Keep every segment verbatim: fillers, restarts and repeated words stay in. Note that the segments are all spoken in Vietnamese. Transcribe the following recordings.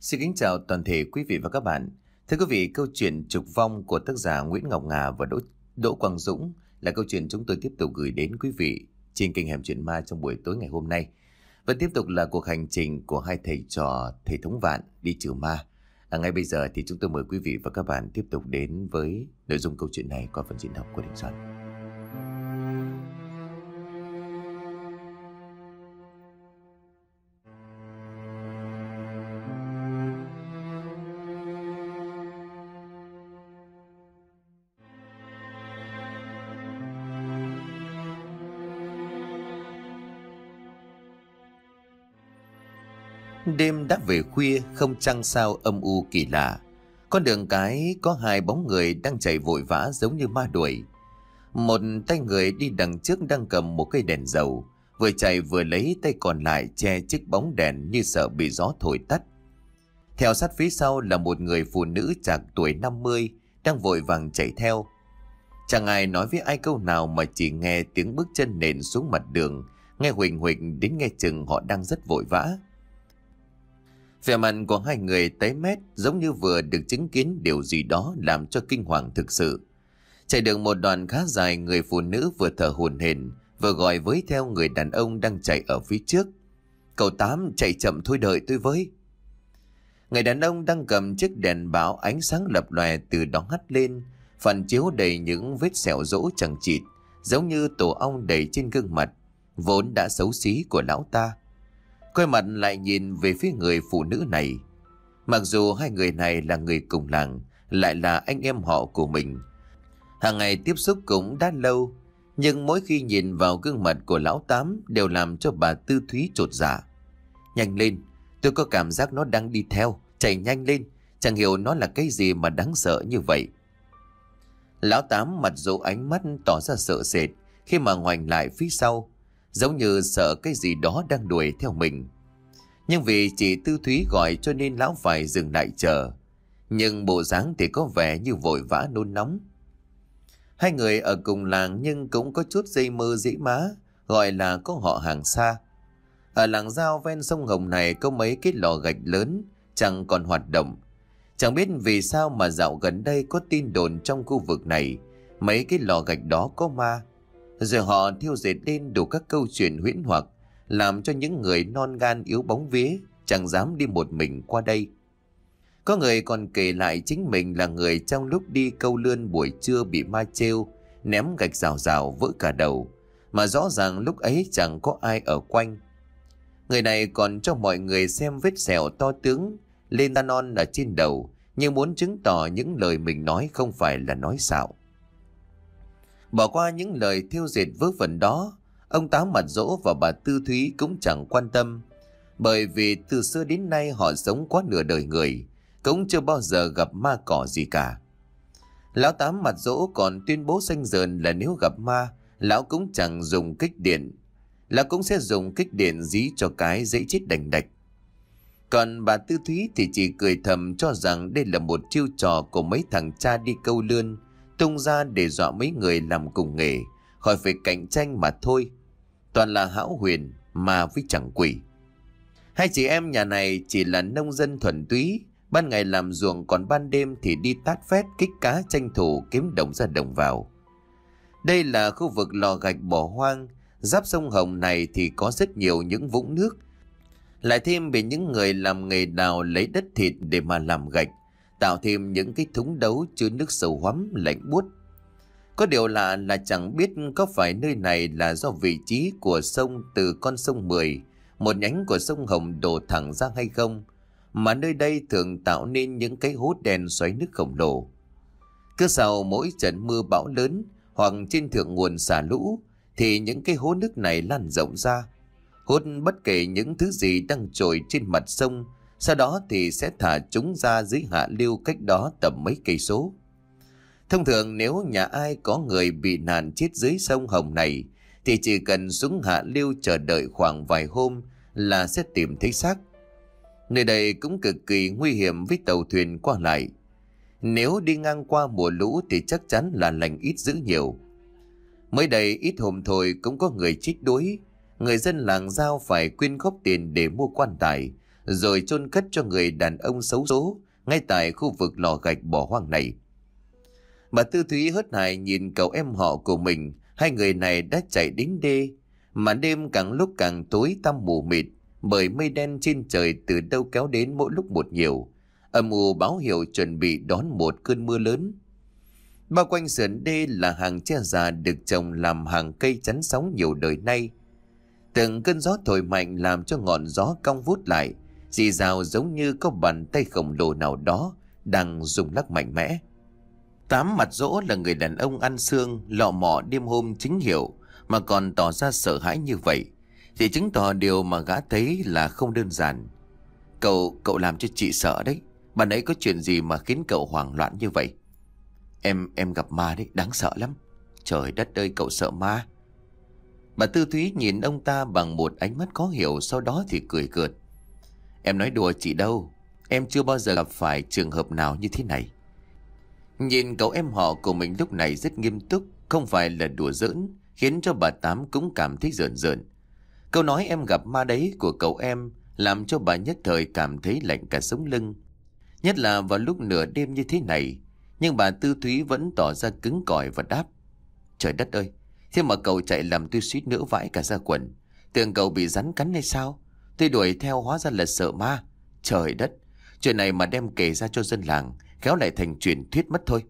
Xin kính chào toàn thể quý vị và các bạn. Thưa quý vị, câu chuyện Trục Vong của tác giả Nguyễn Ngọc Ngà và Đỗ, Đỗ Quang Dũng là câu chuyện chúng tôi tiếp tục gửi đến quý vị trên kênh Hẻm Chuyện Ma trong buổi tối ngày hôm nay. Và tiếp tục là cuộc hành trình của hai thầy trò thầy Thống Vạn đi trừ ma. À, ngay bây giờ thì chúng tôi mời quý vị và các bạn tiếp tục đến với nội dung câu chuyện này qua phần diễn đọc của Đình Soạn. Đêm đã về khuya, không trăng sao âm u kỳ lạ. Con đường cái có hai bóng người đang chạy vội vã giống như ma đuổi. Một tay người đi đằng trước đang cầm một cây đèn dầu, vừa chạy vừa lấy tay còn lại che chiếc bóng đèn như sợ bị gió thổi tắt. Theo sát phía sau là một người phụ nữ chạc tuổi năm mươi đang vội vàng chạy theo. Chẳng ai nói với ai câu nào mà chỉ nghe tiếng bước chân nện xuống mặt đường, nghe huỳnh huỳnh đến nghe chừng họ đang rất vội vã. Vẻ mặt của hai người tái mét giống như vừa được chứng kiến điều gì đó làm cho kinh hoàng thực sự. Chạy được một đoạn khá dài, người phụ nữ vừa thở hổn hển vừa gọi với theo người đàn ông đang chạy ở phía trước. Cậu Tám, chạy chậm thôi, đợi tôi với. Người đàn ông đang cầm chiếc đèn báo ánh sáng lập lòe từ đó hắt lên, phản chiếu đầy những vết sẹo rỗ chằng chịt giống như tổ ong đầy trên gương mặt vốn đã xấu xí của lão ta. Quay mặt lại nhìn về phía người phụ nữ này. Mặc dù hai người này là người cùng làng, lại là anh em họ của mình, hàng ngày tiếp xúc cũng đã lâu, nhưng mỗi khi nhìn vào gương mặt của lão Tám đều làm cho bà Tư Thúy chột dạ. Nhanh lên, tôi có cảm giác nó đang đi theo, chạy nhanh lên, chẳng hiểu nó là cái gì mà đáng sợ như vậy. Lão Tám mặt dỗ ánh mắt tỏ ra sợ sệt khi mà ngoảnh lại phía sau, giống như sợ cái gì đó đang đuổi theo mình. Nhưng vì chị Tư Thúy gọi cho nên lão phải dừng lại chờ. Nhưng bộ dáng thì có vẻ như vội vã nôn nóng. Hai người ở cùng làng nhưng cũng có chút dây mơ dĩ má, gọi là có họ hàng xa. Ở làng giao ven sông Hồng này có mấy cái lò gạch lớn chẳng còn hoạt động. Chẳng biết vì sao mà dạo gần đây có tin đồn trong khu vực này mấy cái lò gạch đó có ma. Rồi họ thiêu dệt lên đủ các câu chuyện huyễn hoặc, làm cho những người non gan yếu bóng vía chẳng dám đi một mình qua đây. Có người còn kể lại chính mình là người trong lúc đi câu lươn buổi trưa bị ma trêu, ném gạch rào rào vỡ cả đầu, mà rõ ràng lúc ấy chẳng có ai ở quanh. Người này còn cho mọi người xem vết sẹo to tướng lên da non ở trên đầu, như muốn chứng tỏ những lời mình nói không phải là nói xạo. Bỏ qua những lời thiêu dệt vớ vẩn đó, ông Tám mặt dỗ và bà Tư Thúy cũng chẳng quan tâm, bởi vì từ xưa đến nay họ sống quá nửa đời người, cũng chưa bao giờ gặp ma cỏ gì cả. Lão Tám mặt dỗ còn tuyên bố xanh dờn là nếu gặp ma, lão cũng chẳng dùng kích điện, lão cũng sẽ dùng kích điện dí cho cái dễ chết đành đạch. Còn bà Tư Thúy thì chỉ cười thầm cho rằng đây là một chiêu trò của mấy thằng cha đi câu lươn, tung ra để dọa mấy người làm cùng nghề khỏi phải cạnh tranh mà thôi. Toàn là hão huyền mà với chẳng quỷ. Hai chị em nhà này chỉ là nông dân thuần túy, ban ngày làm ruộng, còn ban đêm thì đi tát phét kích cá tranh thủ kiếm đồng ra đồng vào. Đây là khu vực lò gạch bỏ hoang, giáp sông Hồng này thì có rất nhiều những vũng nước, lại thêm bị những người làm nghề đào lấy đất thịt để mà làm gạch, tạo thêm những cái thúng đấu chứa nước sâu hoắm lạnh buốt. Có điều lạ là chẳng biết có phải nơi này là do vị trí của sông từ con sông Mười, một nhánh của sông Hồng đổ thẳng ra hay không, mà nơi đây thường tạo nên những cái hố đen xoáy nước khổng lồ. Cứ sau mỗi trận mưa bão lớn hoặc trên thượng nguồn xả lũ thì những cái hố nước này lan rộng ra, hút bất kể những thứ gì đang trồi trên mặt sông, sau đó thì sẽ thả chúng ra dưới hạ lưu cách đó tầm mấy cây số. Thông thường nếu nhà ai có người bị nạn chết dưới sông Hồng này thì chỉ cần xuống hạ lưu chờ đợi khoảng vài hôm là sẽ tìm thấy xác. Nơi đây cũng cực kỳ nguy hiểm với tàu thuyền qua lại. Nếu đi ngang qua mùa lũ thì chắc chắn là lành ít dữ nhiều. Mới đây ít hôm thôi cũng có người chết đuối. Người dân làng Giao phải quyên góp tiền để mua quan tài, rồi chôn cất cho người đàn ông xấu số ngay tại khu vực lò gạch bỏ hoang này. Bà Tư Thúy hớt hải nhìn cậu em họ của mình. Hai người này đã chạy đến đê, mà đêm càng lúc càng tối tăm mù mịt, bởi mây đen trên trời từ đâu kéo đến mỗi lúc một nhiều, âm u báo hiệu chuẩn bị đón một cơn mưa lớn. Bao quanh sườn đê là hàng tre già được trồng làm hàng cây chắn sóng nhiều đời nay. Từng cơn gió thổi mạnh làm cho ngọn gió cong vút lại, rì rào giống như có bàn tay khổng lồ nào đó đang rung lắc mạnh mẽ. Tám Mặt Dỗ là người đàn ông ăn xương, lọ mọ đêm hôm chính hiệu, mà còn tỏ ra sợ hãi như vậy, thì chứng tỏ điều mà gã thấy là không đơn giản. Cậu, cậu làm cho chị sợ đấy. Bạn ấy có chuyện gì mà khiến cậu hoảng loạn như vậy? Em, em gặp ma đấy, đáng sợ lắm. Trời đất ơi, cậu sợ ma? Bà Tư Thúy nhìn ông ta bằng một ánh mắt khó hiểu, sau đó thì cười cợt. Em nói đùa chị đâu, em chưa bao giờ gặp phải trường hợp nào như thế này. Nhìn cậu em họ của mình lúc này rất nghiêm túc, không phải là đùa giỡn, khiến cho bà Tám cũng cảm thấy rợn rợn. Câu nói em gặp ma đấy của cậu em làm cho bà nhất thời cảm thấy lạnh cả sống lưng, nhất là vào lúc nửa đêm như thế này. Nhưng bà Tư Thúy vẫn tỏ ra cứng cỏi và đáp. Trời đất ơi, thế mà cậu chạy làm tôi suýt nữa vãi cả ra quần. Tưởng cậu bị rắn cắn hay sao? Tôi đuổi theo hóa ra là sợ ma. Trời đất, chuyện này mà đem kể ra cho dân làng, khéo lại thành truyền thuyết mất thôi.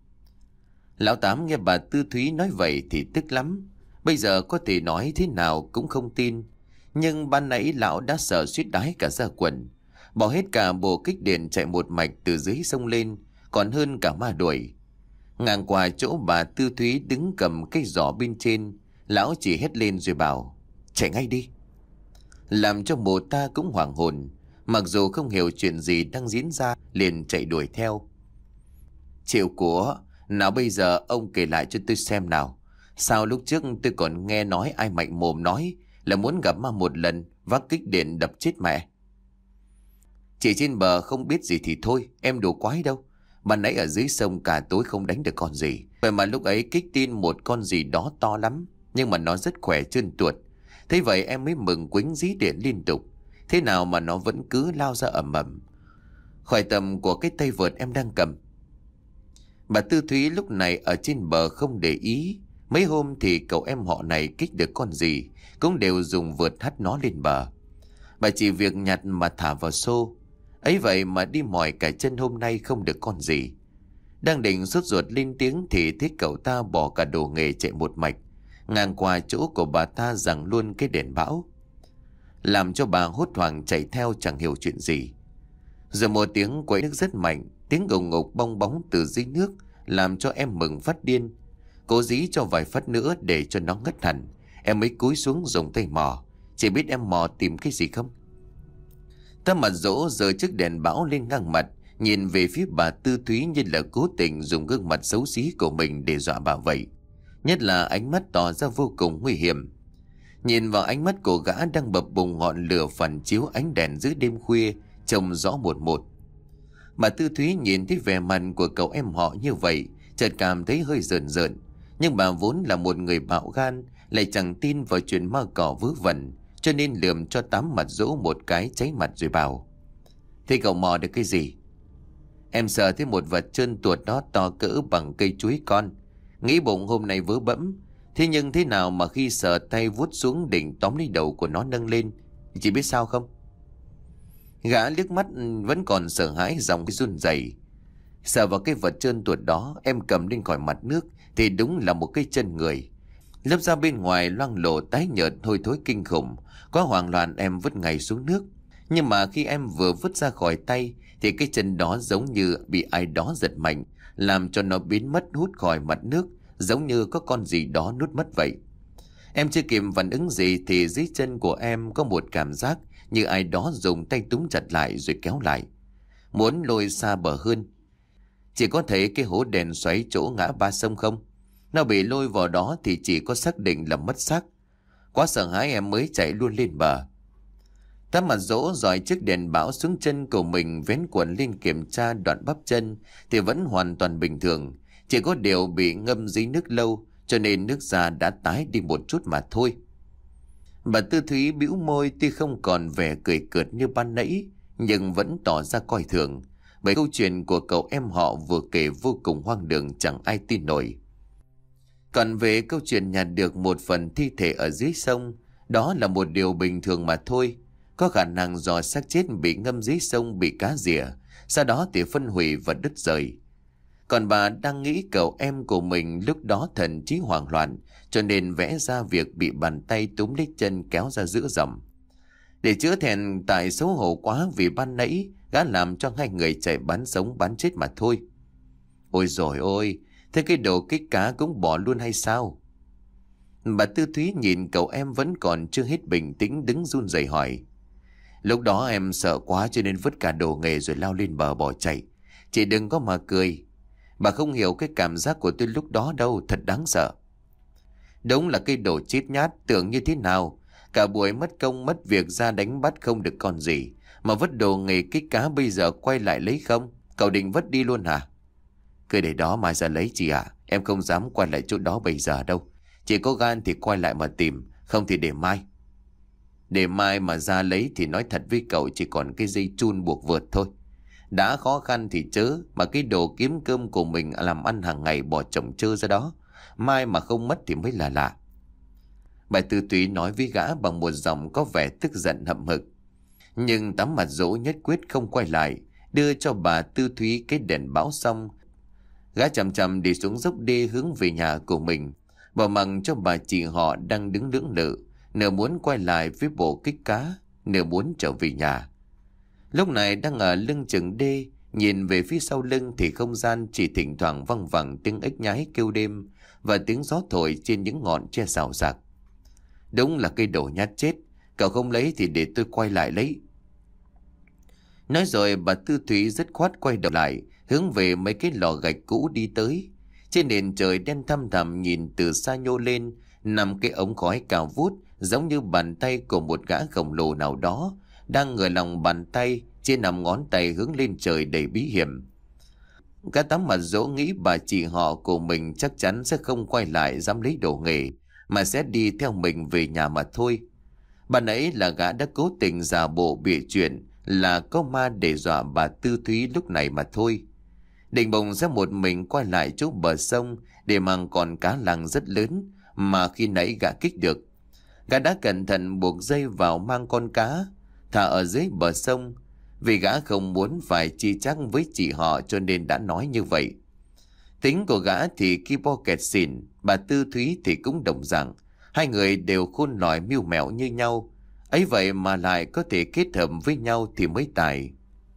Lão Tám nghe bà Tư Thúy nói vậy thì tức lắm. Bây giờ có thể nói thế nào cũng không tin. Nhưng ban nãy lão đã sợ suýt đái cả ra quần, bỏ hết cả bộ kích điện chạy một mạch từ dưới sông lên, còn hơn cả ma đuổi. Ngang qua chỗ bà Tư Thúy đứng cầm cây giỏ bên trên, lão chỉ hét lên rồi bảo, chạy ngay đi. Làm cho mụ ta cũng hoảng hồn, mặc dù không hiểu chuyện gì đang diễn ra, liền chạy đuổi theo. Chịu của, nào bây giờ ông kể lại cho tôi xem nào. Sao lúc trước tôi còn nghe nói ai mạnh mồm nói là muốn gặp ma một lần, vác kích điện đập chết mẹ. Chỉ trên bờ không biết gì thì thôi, em đồ quái đâu. Ban nãy ở dưới sông cả tối không đánh được con gì, vậy mà lúc ấy kích tin một con gì đó to lắm, nhưng mà nó rất khỏe trơn tuột. Thế vậy em mới mừng quính dí điện liên tục. Thế nào mà nó vẫn cứ lao ra ầm ầm khỏi tầm của cái tay vợt em đang cầm. Bà Tư Thúy lúc này ở trên bờ không để ý. Mấy hôm thì cậu em họ này kích được con gì cũng đều dùng vợt hất nó lên bờ. Bà chỉ việc nhặt mà thả vào xô. Ấy vậy mà đi mỏi cả chân hôm nay không được con gì. Đang định sốt ruột lên tiếng thì thấy cậu ta bỏ cả đồ nghề chạy một mạch ngang qua chỗ của bà ta, giằng luôn cái đèn bão, làm cho bà hốt hoảng chạy theo chẳng hiểu chuyện gì. Rồi một tiếng quấy nước rất mạnh, tiếng ngục ngục bong bóng từ dưới nước làm cho em mừng phát điên. Cố dí cho vài phát nữa để cho nó ngất hẳn, em mới cúi xuống dùng tay mò. Chỉ biết em mò tìm cái gì không? Tám Mặt Dỗ giơ chiếc đèn bão lên ngang mặt, nhìn về phía bà Tư Thúy như là cố tình dùng gương mặt xấu xí của mình để dọa bà vậy. Nhất là ánh mắt tỏ ra vô cùng nguy hiểm. Nhìn vào ánh mắt của gã đang bập bùng ngọn lửa phản chiếu ánh đèn giữa đêm khuya, trông rõ một một. Bà Tư Thúy nhìn thấy vẻ mặt của cậu em họ như vậy, chợt cảm thấy hơi rợn rợn. Nhưng bà vốn là một người bạo gan, lại chẳng tin vào chuyện ma cỏ vớ vẩn, cho nên lườm cho Tám Mặt Dỗ một cái cháy mặt rồi bảo, thế cậu mò được cái gì? Em sờ thấy một vật trơn tuột đó to cỡ bằng cây chuối con, nghĩ bụng hôm nay vớ bẫm. Thế nhưng thế nào mà khi sờ tay vuốt xuống định tóm lấy đầu của nó nâng lên, chị biết sao không? Gã liếc mắt vẫn còn sợ hãi, giọng run rẩy. Sờ vào cái vật trơn tuột đó, em cầm lên khỏi mặt nước thì đúng là một cái chân người. Lớp da bên ngoài loang lổ tái nhợt hôi thối kinh khủng. Quá hoảng loạn em vứt ngay xuống nước. Nhưng mà khi em vừa vứt ra khỏi tay thì cái chân đó giống như bị ai đó giật mạnh, làm cho nó biến mất hút khỏi mặt nước, giống như có con gì đó nuốt mất vậy. Em chưa kịp phản ứng gì thì dưới chân của em có một cảm giác như ai đó dùng tay túm chặt lại rồi kéo lại, muốn lôi xa bờ hơn. Chỉ có thấy cái hố đèn xoáy chỗ ngã ba sông không? Nó bị lôi vào đó thì chỉ có xác định là mất xác. Quá sợ hãi em mới chạy luôn lên bờ. Tám Mặt Dỗ dọi chiếc đèn bão xuống chân của mình, vén quần lên kiểm tra đoạn bắp chân thì vẫn hoàn toàn bình thường. Chỉ có điều bị ngâm dưới nước lâu cho nên nước da đã tái đi một chút mà thôi. Bà Tư Thúy bĩu môi, tuy không còn vẻ cười cợt như ban nãy nhưng vẫn tỏ ra coi thường, bởi câu chuyện của cậu em họ vừa kể vô cùng hoang đường, chẳng ai tin nổi. Còn về câu chuyện nhặt được một phần thi thể ở dưới sông, đó là một điều bình thường mà thôi. Có khả năng do xác chết bị ngâm dưới sông, bị cá rỉa, sau đó thì phân hủy và đứt rời. Còn bà đang nghĩ cậu em của mình lúc đó thần trí hoảng loạn, cho nên vẽ ra việc bị bàn tay túm lấy chân kéo ra giữa dòng. Để chữa thẹn tại xấu hổ quá vì ban nãy gã làm cho hai người chạy bán sống bán chết mà thôi. Ôi dồi ôi, thế cái đồ kích cá cũng bỏ luôn hay sao? Bà Tư Thúy nhìn cậu em vẫn còn chưa hết bình tĩnh, đứng run rẩy hỏi. Lúc đó em sợ quá cho nên vứt cả đồ nghề rồi lao lên bờ bỏ chạy. Chị đừng có mà cười. Bà không hiểu cái cảm giác của tôi lúc đó đâu, thật đáng sợ. Đúng là cái đồ chít nhát, tưởng như thế nào. Cả buổi mất công mất việc ra đánh bắt không được con gì, mà vứt đồ nghề kích cá bây giờ quay lại lấy không? Cậu định vứt đi luôn hả? Cứ để đó mai ra lấy chị ạ. Em không dám quay lại chỗ đó bây giờ đâu. Chị có gan thì quay lại mà tìm, không thì để mai. Để mai mà ra lấy thì nói thật với cậu chỉ còn cái dây chun buộc vượt thôi. Đã khó khăn thì chớ, mà cái đồ kiếm cơm của mình làm ăn hàng ngày bỏ chồng chơ ra đó. Mai mà không mất thì mới là lạ. Bà Tư Thúy nói với gã bằng một giọng có vẻ tức giận hậm hực. Nhưng tấm mặt dỗ nhất quyết không quay lại, đưa cho bà Tư Thúy cái đèn báo xong. Gã chậm chậm đi xuống dốc đê hướng về nhà của mình, bỏ mặc cho bà chị họ đang đứng lưỡng lự, nửa muốn quay lại với bộ kích cá, nửa muốn trở về nhà. Lúc này đang ở lưng chừng đê, nhìn về phía sau lưng thì không gian chỉ thỉnh thoảng văng vẳng tiếng ếch nhái kêu đêm và tiếng gió thổi trên những ngọn tre xào xạc. Đúng là cây đồ nhát chết, cậu không lấy thì để tôi quay lại lấy. Nói rồi bà Tư Thúy dứt khoát quay đầu lại, hướng về mấy cái lò gạch cũ đi tới. Trên nền trời đen thăm thẳm nhìn từ xa nhô lên nằm cái ống khói cao vút, giống như bàn tay của một gã khổng lồ nào đó đang ngửa lòng bàn tay, trên nằm ngón tay hướng lên trời đầy bí hiểm. Cả tấm mặt dỗ nghĩ bà chị họ của mình chắc chắn sẽ không quay lại dám lấy đồ nghề, mà sẽ đi theo mình về nhà mà thôi. Bạn ấy là gã đã cố tình giả bộ bịa chuyện là có ma để dọa bà Tư Thúy lúc này mà thôi. Định bụng sẽ một mình quay lại chỗ bờ sông để mang con cá lăng rất lớn mà khi nãy gã kích được. Gã đã cẩn thận buộc dây vào mang con cá, thả ở dưới bờ sông. Vì gã không muốn phải chi chắc với chị họ cho nên đã nói như vậy. Tính của gã thì khi bo kẹt xỉn, bà Tư Thúy thì cũng đồng dạng. Hai người đều khôn lỏi mưu mẹo như nhau. Ấy vậy mà lại có thể kết hợp với nhau thì mới tài.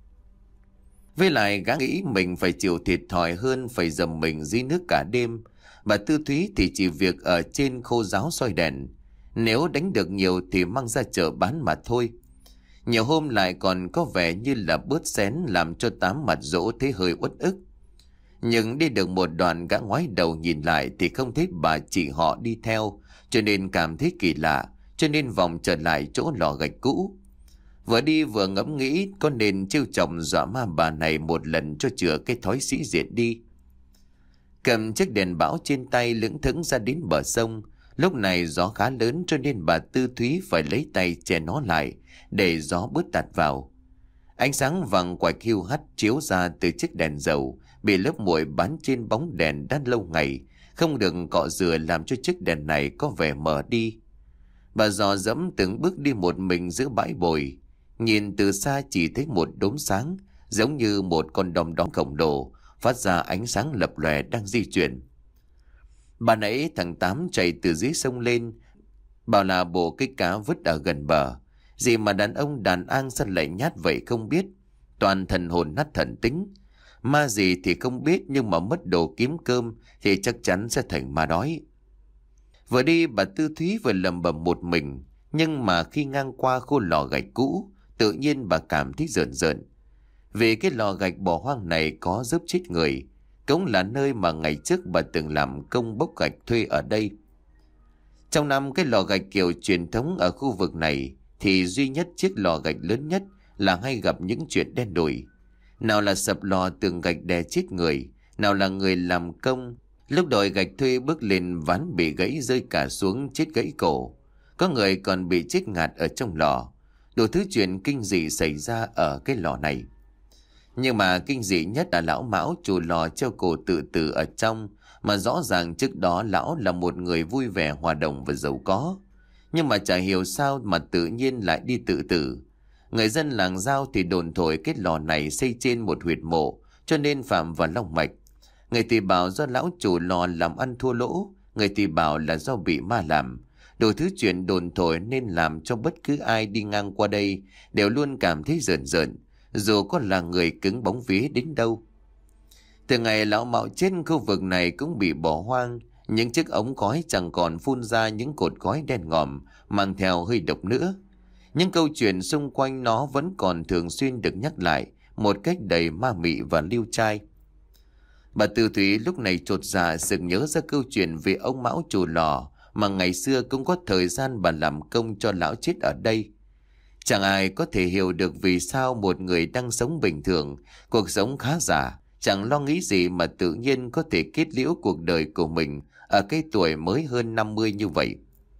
Với lại gã nghĩ mình phải chịu thiệt thòi hơn phải dầm mình dưới nước cả đêm. Bà Tư Thúy thì chỉ việc ở trên khô giáo soi đèn. Nếu đánh được nhiều thì mang ra chợ bán mà thôi. Nhiều hôm lại còn có vẻ như là bớt xén, làm cho tám mặt dỗ thấy hơi uất ức. Nhưng đi được một đoạn gã ngoái đầu nhìn lại thì không thấy bà chị họ đi theo, cho nên cảm thấy kỳ lạ, cho nên vòng trở lại chỗ lò gạch cũ. Vừa đi vừa ngẫm nghĩ có nên trêu chọc dọa ma bà này một lần cho chữa cái thói sĩ diện đi. Cầm chiếc đèn bão trên tay lững thững ra đến bờ sông. Lúc này gió khá lớn cho nên bà Tư Thúy phải lấy tay che nó lại để gió bớt tạt vào. Ánh sáng vàng quạch hiu hắt chiếu ra từ chiếc đèn dầu bị lớp muội bám trên bóng đèn đã lâu ngày, không được cọ rửa làm cho chiếc đèn này có vẻ mờ đi. Bà dò dẫm từng bước đi một mình giữa bãi bồi, nhìn từ xa chỉ thấy một đốm sáng giống như một con đom đóm khổng lồ phát ra ánh sáng lập lòe đang di chuyển. Bà nãy thằng Tám chạy từ dưới sông lên, bảo là bộ cái cá vứt ở gần bờ. Gì mà đàn ông đàn an sao lại nhát vậy không biết, toàn thần hồn nát thần tính. Ma gì thì không biết, nhưng mà mất đồ kiếm cơm thì chắc chắn sẽ thành ma đói. Vừa đi bà Tư Thúy vừa lầm bầm một mình, nhưng mà khi ngang qua khu lò gạch cũ, tự nhiên bà cảm thấy rợn rợn. Vì cái lò gạch bỏ hoang này có giúp chết người, cũng là nơi mà ngày trước bà từng làm công bốc gạch thuê ở đây. Trong năm cái lò gạch kiểu truyền thống ở khu vực này thì duy nhất chiếc lò gạch lớn nhất là hay gặp những chuyện đen đủi. Nào là sập lò tường gạch đè chết người, nào là người làm công lúc đòi gạch thuê bước lên ván bị gãy rơi cả xuống chết gãy cổ. Có người còn bị chết ngạt ở trong lò. Đủ thứ chuyện kinh dị xảy ra ở cái lò này. Nhưng mà kinh dị nhất là lão Mão chủ lò treo cổ tự tử ở trong. Mà rõ ràng trước đó lão là một người vui vẻ, hòa đồng và giàu có. Nhưng mà chả hiểu sao mà tự nhiên lại đi tự tử. Người dân làng Dao thì đồn thổi cái lò này xây trên một huyệt mộ, cho nên phạm vào long mạch. Người thì bảo do lão chủ lò làm ăn thua lỗ, người thì bảo là do bị ma làm. Đủ thứ chuyện đồn thổi nên làm cho bất cứ ai đi ngang qua đây đều luôn cảm thấy rợn rợn, dù có là người cứng bóng vía đến đâu. Từ ngày lão Mạo chết, khu vực này cũng bị bỏ hoang. Những chiếc ống khói chẳng còn phun ra những cột khói đen ngòm mang theo hơi độc nữa. Những câu chuyện xung quanh nó vẫn còn thường xuyên được nhắc lại một cách đầy ma mị và liêu trai. Bà Tư Thúy lúc này chột dạ sực nhớ ra câu chuyện về ông Mão chủ lò mà ngày xưa cũng có thời gian bà làm công cho lão chết ở đây. Chẳng ai có thể hiểu được vì sao một người đang sống bình thường, cuộc sống khá giả, chẳng lo nghĩ gì mà tự nhiên có thể kết liễu cuộc đời của mình ở cái tuổi mới hơn năm mươi như vậy.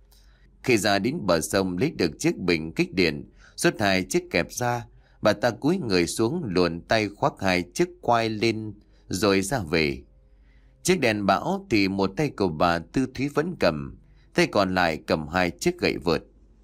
Khi ra đến bờ sông lấy được chiếc bình kích điện, rút hai chiếc kẹp ra, bà ta cúi người xuống luồn tay khoác hai chiếc quai lên rồi ra về. Chiếc đèn bão thì một tay của bà Tư Thúy vẫn cầm, tay còn lại cầm hai chiếc gậy vợt.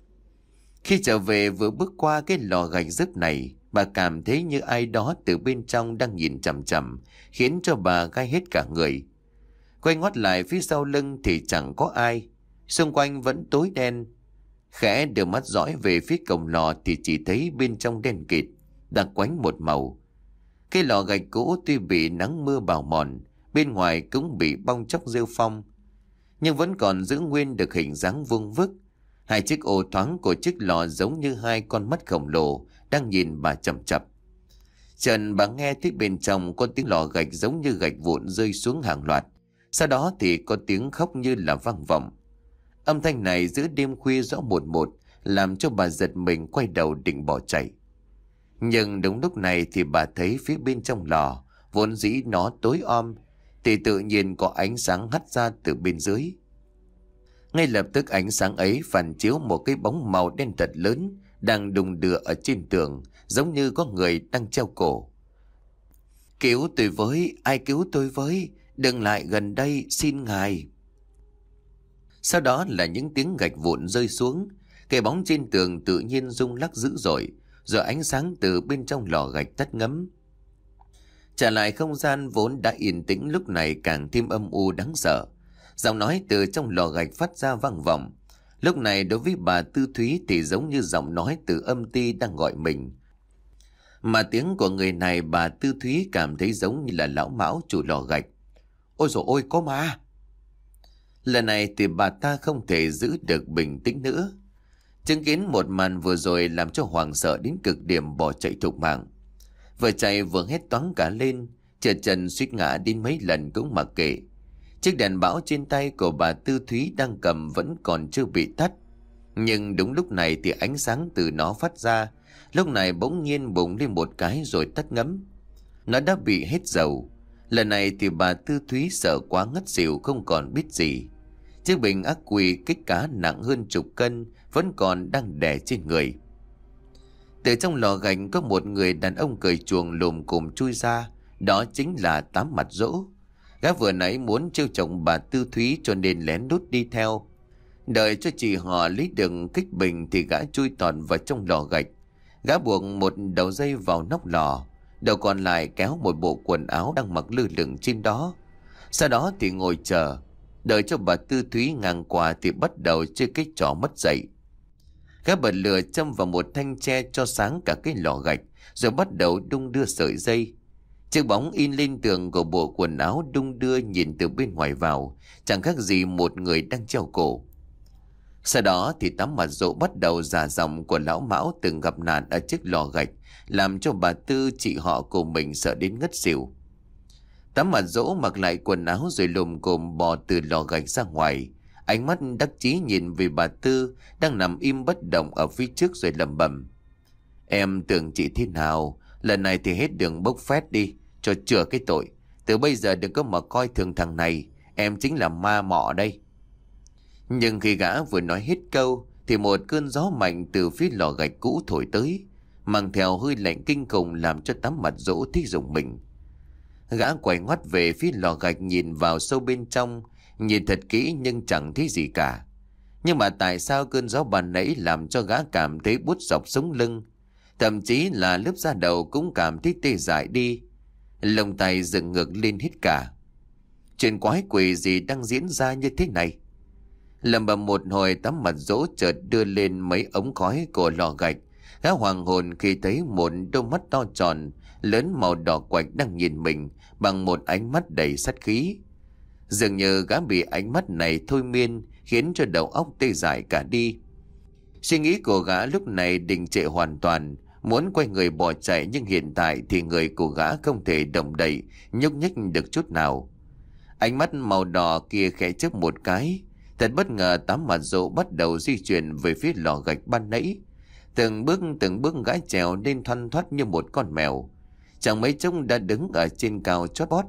Khi trở về vừa bước qua cái lò gạch rếp này, bà cảm thấy như ai đó từ bên trong đang nhìn chằm chằm, khiến cho bà gai hết cả người. Quay ngoắt lại phía sau lưng thì chẳng có ai, xung quanh vẫn tối đen. Khẽ đưa mắt dõi về phía cổng lò thì chỉ thấy bên trong đen kịt, đặc quánh một màu. Cái lò gạch cũ tuy bị nắng mưa bào mòn, bên ngoài cũng bị bong chóc rêu phong, nhưng vẫn còn giữ nguyên được hình dáng vuông vức. Hai chiếc ô thoáng của chiếc lò giống như hai con mắt khổng lồ đang nhìn bà chằm chằm. Trần bà nghe thấy bên trong có tiếng lò gạch giống như gạch vụn rơi xuống hàng loạt. Sau đó thì có tiếng khóc như là vang vọng. Âm thanh này giữa đêm khuya rõ một một, làm cho bà giật mình quay đầu định bỏ chạy. Nhưng đúng lúc này thì bà thấy phía bên trong lò, vốn dĩ nó tối om, thì tự nhiên có ánh sáng hắt ra từ bên dưới. Ngay lập tức ánh sáng ấy phản chiếu một cái bóng màu đen thật lớn đang đung đưa ở trên tường, giống như có người đang treo cổ. Cứu tôi với, ai cứu tôi với, đừng lại gần đây, xin ngài. Sau đó là những tiếng gạch vụn rơi xuống, cái bóng trên tường tự nhiên rung lắc dữ dội, rồi ánh sáng từ bên trong lò gạch tắt ngấm. Trả lại không gian vốn đã yên tĩnh lúc này càng thêm âm u đáng sợ. Giọng nói từ trong lò gạch phát ra vang vọng. Lúc này đối với bà Tư Thúy thì giống như giọng nói từ âm ti đang gọi mình. Mà tiếng của người này bà Tư Thúy cảm thấy giống như là lão Mão chủ lò gạch. Ôi dồi ôi, có ma! Lần này thì bà ta không thể giữ được bình tĩnh nữa. Chứng kiến một màn vừa rồi làm cho hoảng sợ đến cực điểm, bỏ chạy thục mạng. Vừa chạy vừa hét toáng cả lên, trượt chân suýt ngã đến mấy lần cũng mặc kệ. Chiếc đèn bão trên tay của bà Tư Thúy đang cầm vẫn còn chưa bị tắt. Nhưng đúng lúc này thì ánh sáng từ nó phát ra, lúc này bỗng nhiên bùng lên một cái rồi tắt ngấm. Nó đã bị hết dầu. Lần này thì bà Tư Thúy sợ quá ngất xỉu không còn biết gì. Chiếc bình ác quỷ kích cá nặng hơn chục cân vẫn còn đang đè trên người. Từ trong lò gạch có một người đàn ông cởi chuồng lùm cùm chui ra, đó chính là Tám Mặt Dỗ. Gã vừa nãy muốn trêu chọc bà Tư Thúy cho nên lén lút đi theo. Đợi cho chị họ lấy được kích bình thì gã chui tọt vào trong lò gạch. Gã buộc một đầu dây vào nóc lò, đầu còn lại kéo một bộ quần áo đang mặc lơ lửng trên đó. Sau đó thì ngồi chờ, đợi cho bà Tư Thúy ngang qua thì bắt đầu chơi cái trò mất dậy. Gã bật lửa châm vào một thanh tre cho sáng cả cái lò gạch, rồi bắt đầu đung đưa sợi dây. Chiếc bóng in lên tường của bộ quần áo đung đưa nhìn từ bên ngoài vào, chẳng khác gì một người đang treo cổ. Sau đó thì Tám Mặt Dỗ bắt đầu giả giọng của lão Mão từng gặp nạn ở chiếc lò gạch, làm cho bà Tư chị họ của mình sợ đến ngất xỉu. Tám Mặt Dỗ mặc lại quần áo rồi lùm cồm bò từ lò gạch ra ngoài, ánh mắt đắc chí nhìn về bà Tư đang nằm im bất động ở phía trước rồi lẩm bẩm: Em tưởng chị thế nào, lần này thì hết đường bốc phét đi, cho chừa cái tội. Từ bây giờ đừng có mà coi thường thằng này, em chính là ma mọ đây. Nhưng khi gã vừa nói hết câu thì một cơn gió mạnh từ phía lò gạch cũ thổi tới, mang theo hơi lạnh kinh khủng làm cho Tám Mặt Dỗ thích rùng mình. Gã quay ngoắt về phía lò gạch nhìn vào sâu bên trong, nhìn thật kỹ nhưng chẳng thấy gì cả. Nhưng mà tại sao cơn gió ban nãy làm cho gã cảm thấy buốt dọc sống lưng, thậm chí là lớp da đầu cũng cảm thấy tê dại đi, lông tay dựng ngược lên hết cả. Chuyện quái quỷ gì đang diễn ra như thế này? Lầm bầm một hồi, Tám Mặt Dỗ chợt đưa lên mấy ống khói của lò gạch. Gã hoàng hồn khi thấy một đôi mắt to tròn lớn màu đỏ quạch đang nhìn mình bằng một ánh mắt đầy sát khí. Dường như gã bị ánh mắt này thôi miên, khiến cho đầu óc tê dại cả đi. Suy nghĩ của gã lúc này đình trệ hoàn toàn, muốn quay người bỏ chạy, nhưng hiện tại thì người của gã không thể động đậy, nhúc nhích được chút nào. Ánh mắt màu đỏ kia khẽ chớp một cái. Thật bất ngờ, Tám Mặt Dỗ bắt đầu di chuyển về phía lò gạch ban nãy. Từng bước từng bước gã trèo lên thoăn thoắt như một con mèo. Chẳng mấy chốc đã đứng ở trên cao chót vót.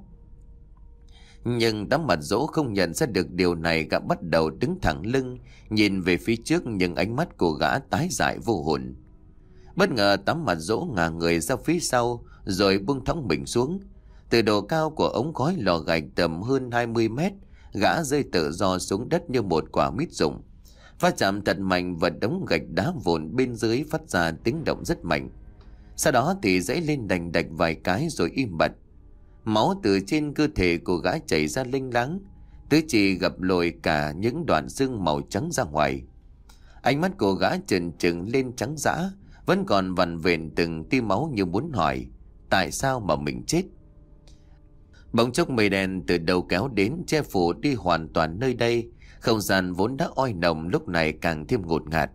Nhưng Tám Mặt Dỗ không nhận ra được điều này. Gã bắt đầu đứng thẳng lưng, nhìn về phía trước, nhưng ánh mắt của gã tái dại vô hồn. Bất ngờ Tám Mặt Dỗ ngả người ra phía sau, rồi buông thõng mình xuống. Từ độ cao của ống khói lò gạch tầm hơn hai mươi mét, gã rơi tự do xuống đất như một quả mít rụng, va chạm thật mạnh và đống gạch đá vụn bên dưới phát ra tiếng động rất mạnh. Sau đó thì dãy lên đành đạch vài cái rồi im bặt. Máu từ trên cơ thể của gã chảy ra lênh láng, tứ chi gập lồi cả những đoạn xương màu trắng ra ngoài. Ánh mắt của gã trừng trừng lên trắng dã, vẫn còn vằn vện từng tia máu, như muốn hỏi tại sao mà mình chết. Bỗng chốc mây đen từ đầu kéo đến, che phủ đi hoàn toàn nơi đây. Không gian vốn đã oi nồng lúc này càng thêm ngột ngạt.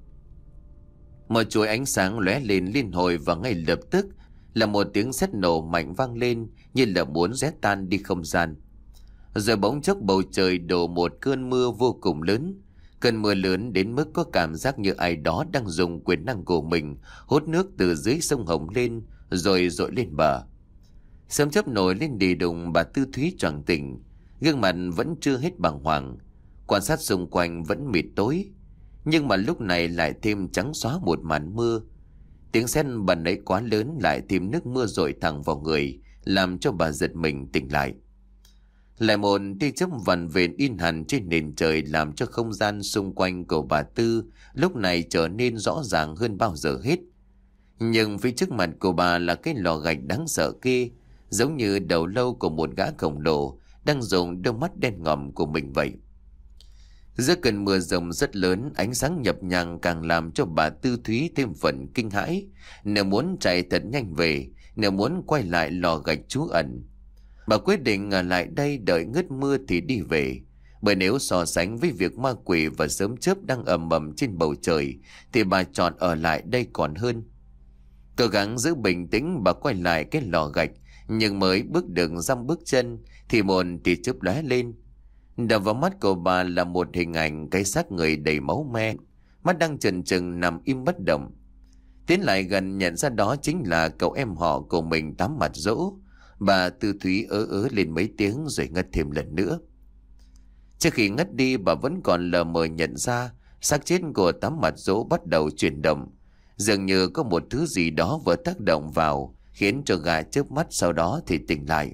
Một chuỗi ánh sáng lóe lên liên hồi, và ngay lập tức là một tiếng sét nổ mạnh vang lên, như là muốn rét tan đi không gian. Rồi bỗng chốc bầu trời đổ một cơn mưa vô cùng lớn. Cơn mưa lớn đến mức có cảm giác như ai đó đang dùng quyền năng của mình hút nước từ dưới sông Hồng lên, rồi dội lên bờ. Sấm chớp nổi lên đì đùng, bà Tư Thúy choàng tỉnh, gương mặt vẫn chưa hết bàng hoàng. Quan sát xung quanh vẫn mịt tối, nhưng mà lúc này lại thêm trắng xóa một màn mưa. Tiếng sét ban nãy quá lớn lại thêm nước mưa dội thẳng vào người, làm cho bà giật mình tỉnh lại. Lại một tia chớp vằn vện in hẳn trên nền trời, làm cho không gian xung quanh của bà Tư lúc này trở nên rõ ràng hơn bao giờ hết. Nhưng phía trước mặt của bà là cái lò gạch đáng sợ kia, giống như đầu lâu của một gã khổng lồ đang dùng đôi mắt đen ngòm của mình vậy. Giữa cơn mưa rồng rất lớn, ánh sáng nhập nhằng càng làm cho bà Tư Thúy thêm phần kinh hãi. Nếu muốn chạy thật nhanh về, nếu muốn quay lại lò gạch trú ẩn, bà quyết định ở lại đây đợi ngớt mưa thì đi về. Bởi nếu so sánh với việc ma quỷ và sấm chớp đang ầm ầm trên bầu trời, thì bà chọn ở lại đây còn hơn. Cố gắng giữ bình tĩnh, bà quay lại cái lò gạch, nhưng mới bước được dăm bước chân thì một tia chớp lóe lên. Đập vào mắt của bà là một hình ảnh cái xác người đầy máu me, mắt đang trần trừng nằm im bất động. Tiến lại gần nhận ra đó chính là cậu em họ của mình, Tám Mặt Dỗ. Bà Tư Thúy ớ ớ lên mấy tiếng rồi ngất thêm lần nữa. Trước khi ngất đi, bà vẫn còn lờ mờ nhận ra xác chết của Tám Mặt Dỗ bắt đầu chuyển động. Dường như có một thứ gì đó vừa tác động vào, khiến cho gã chớp mắt, sau đó thì tỉnh lại.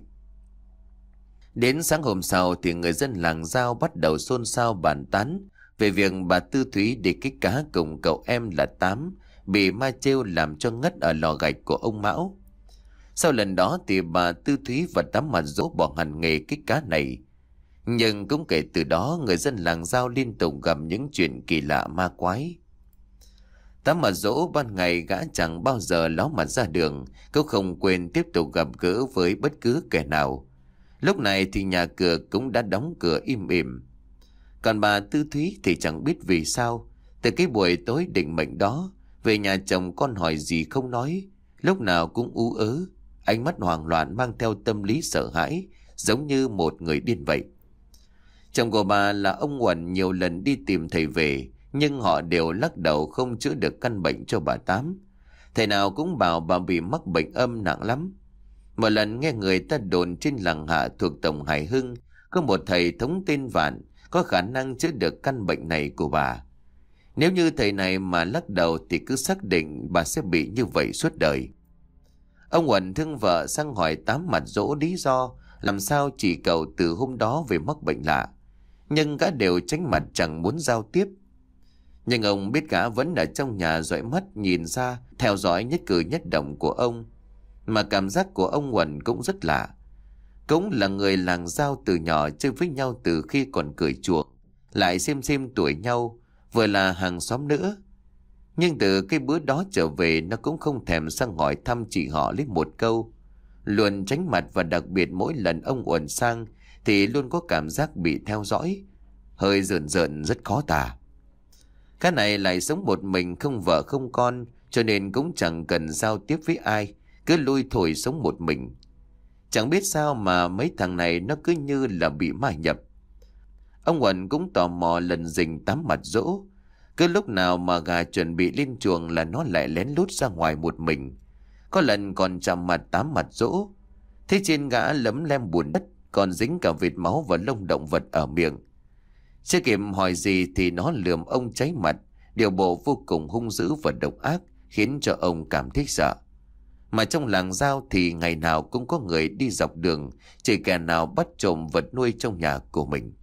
Đến sáng hôm sau thì người dân làng Giao bắt đầu xôn xao bàn tán về việc bà Tư Thúy đi kích cá cùng cậu em là Tám bị ma trêu làm cho ngất ở lò gạch của ông Mão. Sau lần đó thì bà Tư Thúy và Tám Mặt Dỗ bỏ hẳn nghề kích cá này. Nhưng cũng kể từ đó, người dân làng Giao liên tục gặp những chuyện kỳ lạ ma quái. Tám Mặt Dỗ ban ngày gã chẳng bao giờ ló mặt ra đường, cũng không quên tiếp tục gặp gỡ với bất cứ kẻ nào. Lúc này thì nhà cửa cũng đã đóng cửa im ỉm. Còn bà Tư Thúy thì chẳng biết vì sao, từ cái buổi tối định mệnh đó, về nhà chồng con hỏi gì không nói, lúc nào cũng ú ớ, ánh mắt hoảng loạn mang theo tâm lý sợ hãi, giống như một người điên vậy. Chồng của bà là ông Uẩn nhiều lần đi tìm thầy về, nhưng họ đều lắc đầu không chữa được căn bệnh cho bà Tám. Thầy nào cũng bảo bà bị mắc bệnh âm nặng lắm. Một lần nghe người ta đồn trên làng Hạ thuộc Tổng Hải Hưng có một thầy thống tên Vạn có khả năng chữa được căn bệnh này của bà. Nếu như thầy này mà lắc đầu thì cứ xác định bà sẽ bị như vậy suốt đời. Ông Uẩn thương vợ sang hỏi tám mặt dỗ lý do làm sao chỉ cậu từ hôm đó về mắc bệnh lạ, nhưng gã đều tránh mặt chẳng muốn giao tiếp. Nhưng ông biết gã vẫn ở trong nhà dõi mắt nhìn ra, theo dõi nhất cử nhất động của ông. Mà cảm giác của ông Uẩn cũng rất lạ. Cũng là người làng Giao từ nhỏ chơi với nhau từ khi còn cười chuồng, lại xem xem tuổi nhau, vừa là hàng xóm nữa. Nhưng từ cái bữa đó trở về, nó cũng không thèm sang hỏi thăm chị họ lấy một câu. Luôn tránh mặt, và đặc biệt mỗi lần ông Uẩn sang thì luôn có cảm giác bị theo dõi, hơi rợn rợn rất khó tả. Cái này lại sống một mình, không vợ không con, cho nên cũng chẳng cần giao tiếp với ai, cứ lui thổi sống một mình. Chẳng biết sao mà mấy thằng này nó cứ như là bị ma nhập. Ông Uẩn cũng tò mò lần rình tắm mặt dỗ. Cứ lúc nào mà gà chuẩn bị lên chuồng là nó lại lén lút ra ngoài một mình. Có lần còn chạm mặt tám mặt dỗ. Thế trên gã lấm lem bùn đất, còn dính cả vệt máu và lông động vật ở miệng. Chưa kịp hỏi gì thì nó lườm ông cháy mặt, điều bộ vô cùng hung dữ và độc ác, khiến cho ông cảm thấy sợ. Mà trong làng Giao thì ngày nào cũng có người đi dọc đường, chỉ kẻ nào bắt trộm vật nuôi trong nhà của mình.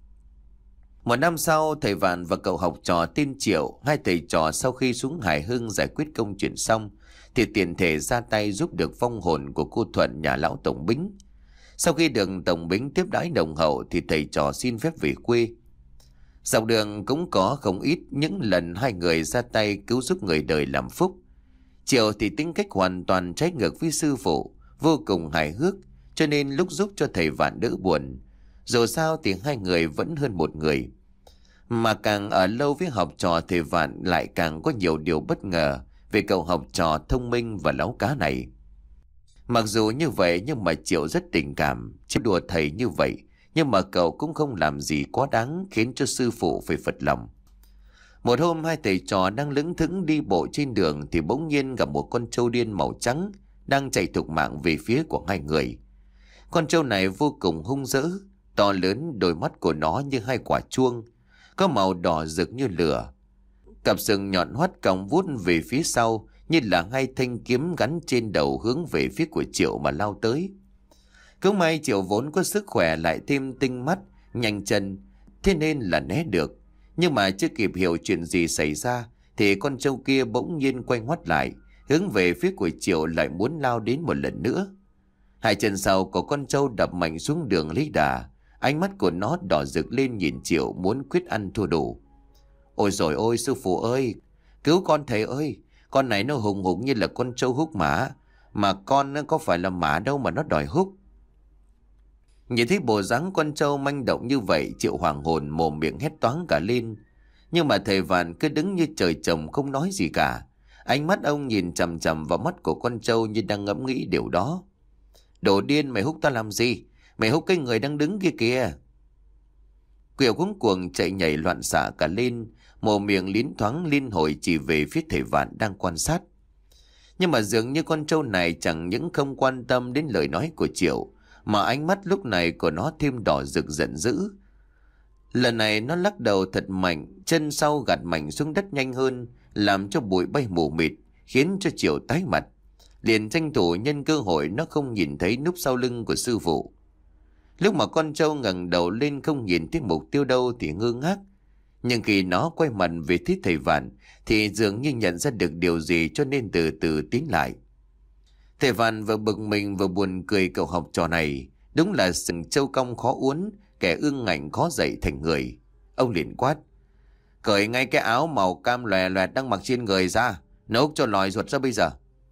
Một năm sau, thầy Vạn và cậu học trò tên Triệu, hai thầy trò sau khi xuống Hải Hưng giải quyết công chuyện xong, thì tiện thể ra tay giúp được vong hồn của cô Thuận nhà lão Tổng Bính. Sau khi được Tổng Bính tiếp đãi nồng hậu thì thầy trò xin phép về quê. Dọc đường cũng có không ít những lần hai người ra tay cứu giúp người đời làm phúc. Triệu thì tính cách hoàn toàn trái ngược với sư phụ, vô cùng hài hước, cho nên lúc giúp cho thầy Vạn đỡ buồn. Dù sao thì hai người vẫn hơn một người. Mà càng ở lâu với học trò, thầy Vạn lại càng có nhiều điều bất ngờ về cậu học trò thông minh và láo cá này. Mặc dù như vậy nhưng mà Triệu rất tình cảm, chỉ đùa thầy như vậy, nhưng mà cậu cũng không làm gì quá đáng khiến cho sư phụ phải phật lòng. Một hôm hai thầy trò đang lững thững đi bộ trên đường thì bỗng nhiên gặp một con trâu điên màu trắng đang chạy thục mạng về phía của hai người. Con trâu này vô cùng hung dữ, to lớn, đôi mắt của nó như hai quả chuông, có màu đỏ rực như lửa. Cặp sừng nhọn hoắt cong vút về phía sau như là hai thanh kiếm gắn trên đầu hướng về phía của Triệu mà lao tới. Cũng may Triệu vốn có sức khỏe lại thêm tinh mắt, nhanh chân, thế nên là né được. Nhưng mà chưa kịp hiểu chuyện gì xảy ra thì con trâu kia bỗng nhiên quay ngoắt lại, hướng về phía của Triệu lại muốn lao đến một lần nữa. Hai chân sau của con trâu đập mạnh xuống đường lấy đà, ánh mắt của nó đỏ rực lên nhìn Triệu muốn quyết ăn thua đủ. Ôi rồi ôi sư phụ ơi, cứu con thầy ơi, con này nó hùng hùng như là con trâu húc mã, mà con nó có phải là mã đâu mà nó đòi húc. Nhìn thấy bộ dáng con trâu manh động như vậy, Triệu hoàng hồn mồm miệng hét toáng cả lên. Nhưng mà thầy Vạn cứ đứng như trời trồng không nói gì cả. Ánh mắt ông nhìn chằm chằm vào mắt của con trâu như đang ngẫm nghĩ điều đó. Đồ điên, mày húc ta làm gì? Mày húc cái người đang đứng kia kìa. Kiều cuống cuồng chạy nhảy loạn xạ cả lên, mồm miệng lín thoáng liên hồi chỉ về phía thầy Vạn đang quan sát. Nhưng mà dường như con trâu này chẳng những không quan tâm đến lời nói của Triệu, mà ánh mắt lúc này của nó thêm đỏ rực giận dữ. Lần này nó lắc đầu thật mạnh, chân sau gạt mạnh xuống đất nhanh hơn, làm cho bụi bay mù mịt, khiến cho Triệu tái mặt. Liền tranh thủ nhân cơ hội nó không nhìn thấy núp sau lưng của sư phụ. Lúc mà con trâu ngẩng đầu lên không nhìn thấy mục tiêu đâu thì ngơ ngác. Nhưng khi nó quay mặt về phía thầy Vạn thì dường như nhận ra được điều gì, cho nên từ từ tiến lại. Thầy Vạn vừa bực mình vừa buồn cười cậu học trò này. Đúng là sừng trâu cong khó uốn, kẻ ương ngạnh khó dậy thành người. Ông liền quát: cởi ngay cái áo màu cam lòe loẹt đang mặc trên người ra, nấu cho lòi ruột ra bây giờ.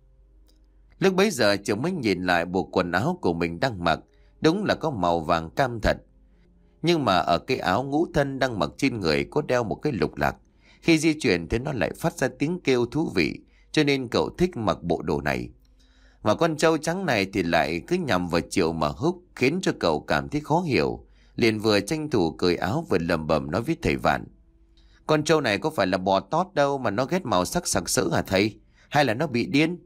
Lúc bấy giờ Triệu mới nhìn lại bộ quần áo của mình đang mặc, đúng là có màu vàng cam thật. Nhưng mà ở cái áo ngũ thân đang mặc trên người có đeo một cái lục lạc. Khi di chuyển thì nó lại phát ra tiếng kêu thú vị, cho nên cậu thích mặc bộ đồ này. Mà con trâu trắng này thì lại cứ nhằm vào Triệu mà húc, khiến cho cậu cảm thấy khó hiểu. Liền vừa tranh thủ cởi áo vừa lầm bầm nói với thầy Vạn: con trâu này có phải là bò tót đâu mà nó ghét màu sắc sặc sỡ hả thầy? Hay là nó bị điên?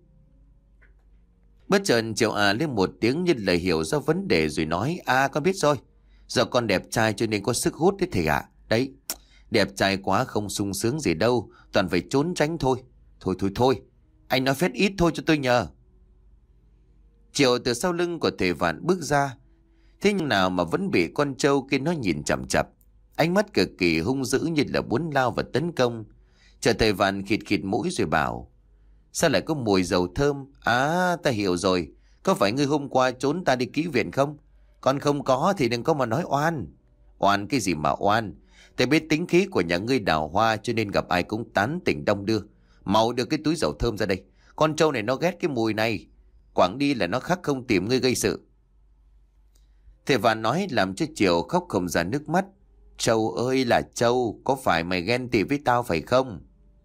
Bất chợt Triệu à lên một tiếng như lời hiểu ra vấn đề rồi nói: à con biết rồi, do con đẹp trai cho nên có sức hút đấy thầy ạ. Đấy, Đẹp trai quá không sung sướng gì đâu, toàn phải trốn tránh thôi. Thôi thôi thôi, anh nói phét ít thôi cho tôi nhờ. Triệu từ sau lưng của thầy Vạn bước ra. Thế nhưng nào mà vẫn bị con trâu kia nó nhìn chằm chằm. Ánh mắt cực kỳ hung dữ như là muốn lao vào tấn công. Chờ thầy Vạn khịt khịt mũi rồi bảo: sao lại có mùi dầu thơm? À, ta hiểu rồi. Có phải ngươi hôm qua trốn ta đi ký viện không? Còn không có thì đừng có mà nói oan. Oan cái gì mà oan? Ta biết tính khí của nhà ngươi đào hoa, cho nên gặp ai cũng tán tỉnh đong đưa. Mau đưa cái túi dầu thơm ra đây. Con trâu này nó ghét cái mùi này. Quảng đi là nó khắc không tìm ngươi gây sự. Thầy Vạn nói làm cho Triều khóc không ra nước mắt. Trâu ơi là trâu, có phải mày ghen tị với tao phải không?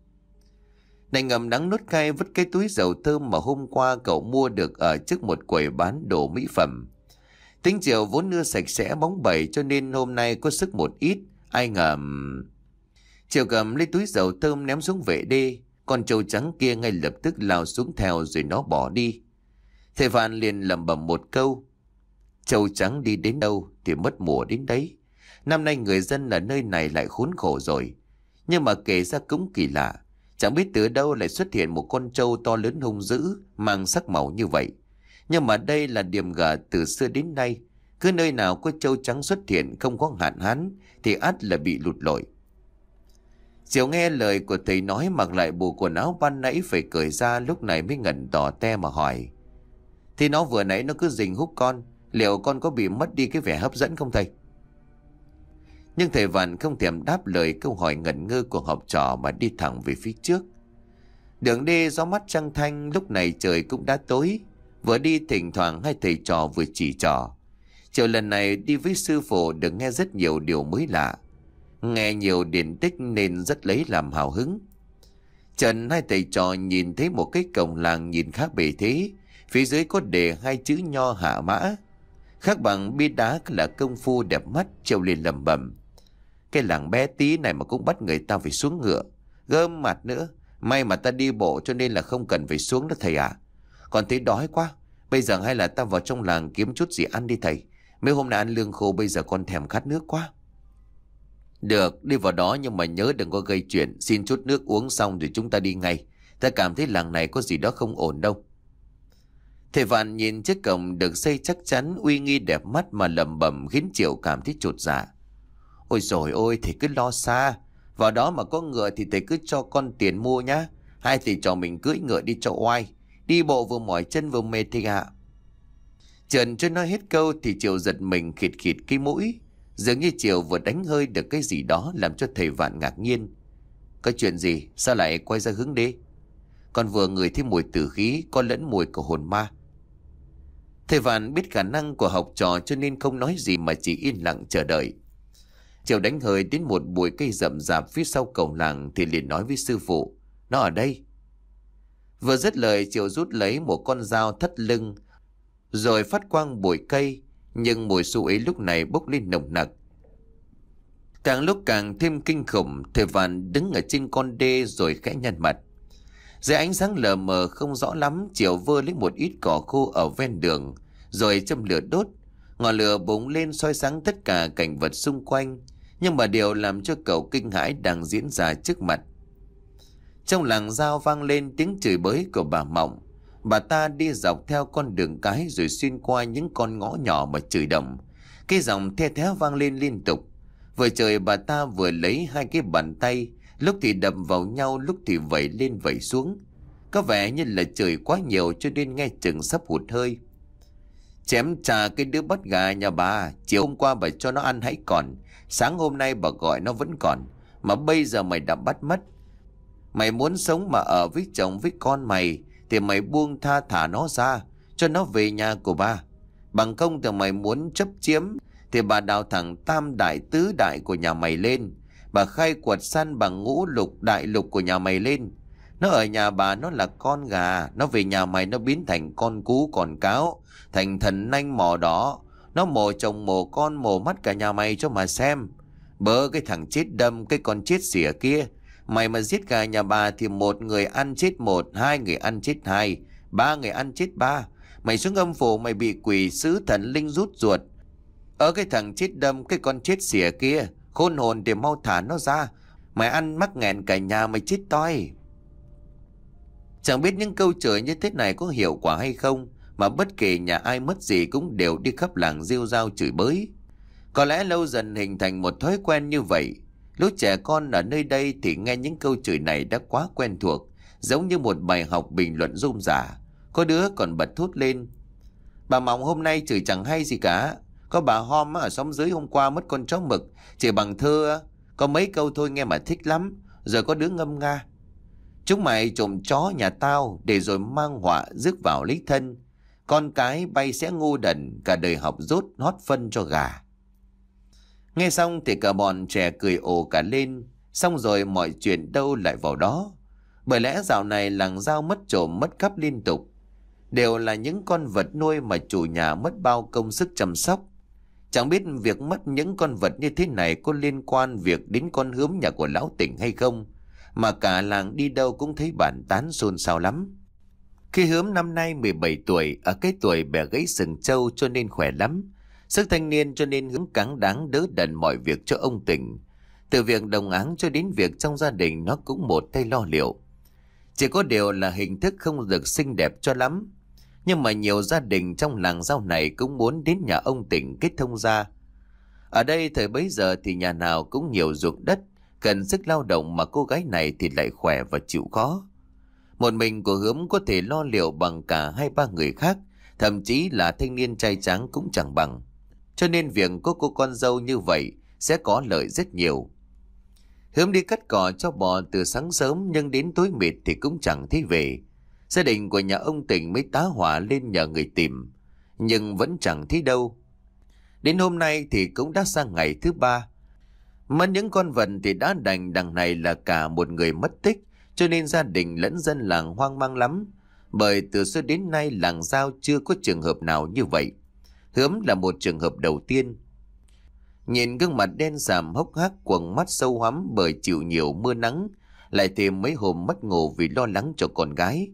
Này ngầm đắng nuốt cay vứt cái túi dầu thơm mà hôm qua cậu mua được ở trước một quầy bán đồ mỹ phẩm. Tính Triều vốn ưa sạch sẽ bóng bẩy, cho nên hôm nay có sức một ít. Ai ngờ... Triều cầm lấy túi dầu thơm ném xuống vệ đê. Con trâu trắng kia ngay lập tức lao xuống theo rồi nó bỏ đi. Thầy Vạn liền lẩm bẩm một câu: trâu trắng đi đến đâu thì mất mùa đến đấy. Năm nay người dân ở nơi này lại khốn khổ rồi. Nhưng mà kể ra cũng kỳ lạ, chẳng biết từ đâu lại xuất hiện một con trâu to lớn hung dữ, mang sắc màu như vậy. Nhưng mà đây là điểm gở từ xưa đến nay. Cứ nơi nào có trâu trắng xuất hiện không có hạn hán thì ắt là bị lụt lội. Diệu nghe lời của thầy nói mặc lại bộ quần áo ban nãy phải cởi ra, lúc này mới ngẩn tỏ te mà hỏi: thì nó vừa nãy nó cứ rình húc con, liệu con có bị mất đi cái vẻ hấp dẫn không thầy? Nhưng thầy Vạn không thèm đáp lời câu hỏi ngẩn ngơ của học trò mà đi thẳng về phía trước. Đường đi gió mắt trăng thanh, lúc này trời cũng đã tối. Vừa đi thỉnh thoảng hai thầy trò vừa chỉ trò. Chiều lần này đi với sư phụ được nghe rất nhiều điều mới lạ, nghe nhiều điển tích nên rất lấy làm hào hứng. Trần hai thầy trò nhìn thấy một cái cổng làng nhìn khá bề thế. Phía dưới có đề hai chữ nho hạ mã, khắc bằng bia đá là công phu đẹp mắt. Trêu liền lẩm bẩm: cái làng bé tí này mà cũng bắt người ta phải xuống ngựa, gơm mặt nữa. May mà ta đi bộ cho nên là không cần phải xuống đó thầy ạ. Còn thấy đói quá, bây giờ hay là ta vào trong làng kiếm chút gì ăn đi thầy. Mấy hôm nay ăn lương khô, bây giờ con thèm khát nước quá. Được, đi vào đó nhưng mà nhớ đừng có gây chuyện. Xin chút nước uống xong rồi chúng ta đi ngay. Ta cảm thấy làng này có gì đó không ổn đâu. Thầy Vạn nhìn chiếc cổng được xây chắc chắn, uy nghi đẹp mắt mà lẩm bẩm khiến Triệu cảm thấy chột dạ. Ôi dồi ôi, thầy cứ lo xa. Vào đó mà có ngựa thì thầy cứ cho con tiền mua nhá. Hai thầy trò mình cưỡi ngựa đi cho oai. Đi bộ vừa mỏi chân vừa mệt thầy ạ. Trần chưa nói hết câu thì Triệu giật mình khịt khịt cái mũi. Dường như Triệu vừa đánh hơi được cái gì đó làm cho thầy Vạn ngạc nhiên. Có chuyện gì? Sao lại quay ra hướng đi? Con vừa ngửi thấy mùi tử khí, có lẫn mùi của hồn ma. Thầy Vạn biết khả năng của học trò cho nên không nói gì mà chỉ yên lặng chờ đợi. Triệu đánh hơi đến một bụi cây rậm rạp phía sau cổng làng thì liền nói với sư phụ: nó ở đây. Vừa dứt lời, Triệu rút lấy một con dao thắt lưng rồi phát quang bụi cây. Nhưng mùi xú ấy lúc này bốc lên nồng nặc, càng lúc càng thêm kinh khủng. Thầy Vạn đứng ở trên con đê rồi khẽ nhăn mặt. Dưới ánh sáng lờ mờ không rõ lắm, Triệu vơ lấy một ít cỏ khô ở ven đường rồi châm lửa đốt. Ngọn lửa bùng lên soi sáng tất cả cảnh vật xung quanh. Nhưng mà điều làm cho cậu kinh hãi đang diễn ra trước mặt. Trong làng Giao vang lên tiếng chửi bới của bà Mộng. Bà ta đi dọc theo con đường cái rồi xuyên qua những con ngõ nhỏ mà chửi đồng. Cái giọng the thé vang lên liên tục. Vừa chửi bà ta vừa lấy hai cái bàn tay, lúc thì đập vào nhau, lúc thì vẩy lên vẩy xuống. Có vẻ như là chửi quá nhiều cho nên nghe chừng sắp hụt hơi. Chém chà cái đứa bắt gà nhà bà, chiều hôm qua bà cho nó ăn hãy còn, sáng hôm nay bà gọi nó vẫn còn, mà bây giờ mày đã bắt mất. Mày muốn sống mà ở với chồng với con mày thì mày buông tha thả nó ra, cho nó về nhà của bà. Bằng không thì mày muốn chấp chiếm thì bà đào thẳng tam đại tứ đại của nhà mày lên. Bà khai quật san bằng ngũ lục đại lục của nhà mày lên. Nó ở nhà bà nó là con gà, nó về nhà mày nó biến thành con cú con cáo, thành thần nanh mỏ đỏ. Nó mổ chồng mổ con mổ mắt cả nhà mày cho mà xem. Bớ cái thằng chết đâm, cái con chết xỉa kia. Mày mà giết cả nhà bà thì một người ăn chết một, hai người ăn chết hai, ba người ăn chết ba. Mày xuống âm phủ mày bị quỷ sứ thần linh rút ruột. Ở cái thằng chết đâm, cái con chết xỉa kia, Khôn hồn thì mau thả nó ra. Mày ăn mắc nghẹn cả nhà mày chết toi. Chẳng biết những câu chửi như thế này có hiệu quả hay không, mà bất kể nhà ai mất gì cũng đều đi khắp làng rêu rao chửi bới. Có lẽ lâu dần hình thành một thói quen như vậy. Lũ trẻ con ở nơi đây thì nghe những câu chửi này đã quá quen thuộc, giống như một bài học bình luận rôm rả. Có đứa còn bật thốt lên: bà Mọng hôm nay chửi chẳng hay gì cả. Có bà Hom ở xóm dưới hôm qua mất con chó mực, chỉ bằng thơ có mấy câu thôi nghe mà thích lắm. Rồi có đứa ngâm nga: chúng mày trộm chó nhà tao để rồi mang họa rước vào lấy thân. Con cái bay sẽ ngu đần, cả đời học dốt hót phân cho gà. Nghe xong thì cả bọn trẻ cười ồ cả lên. Xong rồi mọi chuyện đâu lại vào đó. Bởi lẽ dạo này làng Dao mất trộm mất cắp liên tục, đều là những con vật nuôi mà chủ nhà mất bao công sức chăm sóc. Chẳng biết việc mất những con vật như thế này có liên quan việc đến con Hướm nhà của lão Tỉnh hay không, mà cả làng đi đâu cũng thấy bàn tán xôn xao lắm. Khi Hướm năm nay mười bảy tuổi, ở cái tuổi bẻ gãy sừng trâu cho nên khỏe lắm. Sức thanh niên cho nên Hướm cáng đáng đỡ đần mọi việc cho ông Tỉnh. Từ việc đồng áng cho đến việc trong gia đình nó cũng một tay lo liệu. Chỉ có điều là hình thức không được xinh đẹp cho lắm. Nhưng mà nhiều gia đình trong làng Dao này cũng muốn đến nhà ông Tỉnh kết thông gia. Ở đây thời bấy giờ thì nhà nào cũng nhiều ruộng đất, cần sức lao động, mà cô gái này thì lại khỏe và chịu khó. Một mình của Hướm có thể lo liệu bằng cả hai ba người khác, thậm chí là thanh niên trai tráng cũng chẳng bằng. Cho nên việc có cô con dâu như vậy sẽ có lợi rất nhiều. Hướm đi cắt cỏ cho bò từ sáng sớm, nhưng đến tối mịt thì cũng chẳng thấy về. Gia đình của nhà ông Tỉnh mới tá hỏa lên nhờ người tìm, nhưng vẫn chẳng thấy đâu. Đến hôm nay thì cũng đã sang ngày thứ ba. Mất những con vật thì đã đành, đằng này là cả một người mất tích, cho nên gia đình lẫn dân làng hoang mang lắm. Bởi từ xưa đến nay làng Dao chưa có trường hợp nào như vậy. Hướm là một trường hợp đầu tiên. Nhìn gương mặt đen sạm hốc hác, quầng mắt sâu hoắm bởi chịu nhiều mưa nắng, lại thêm mấy hôm mất ngủ vì lo lắng cho con gái.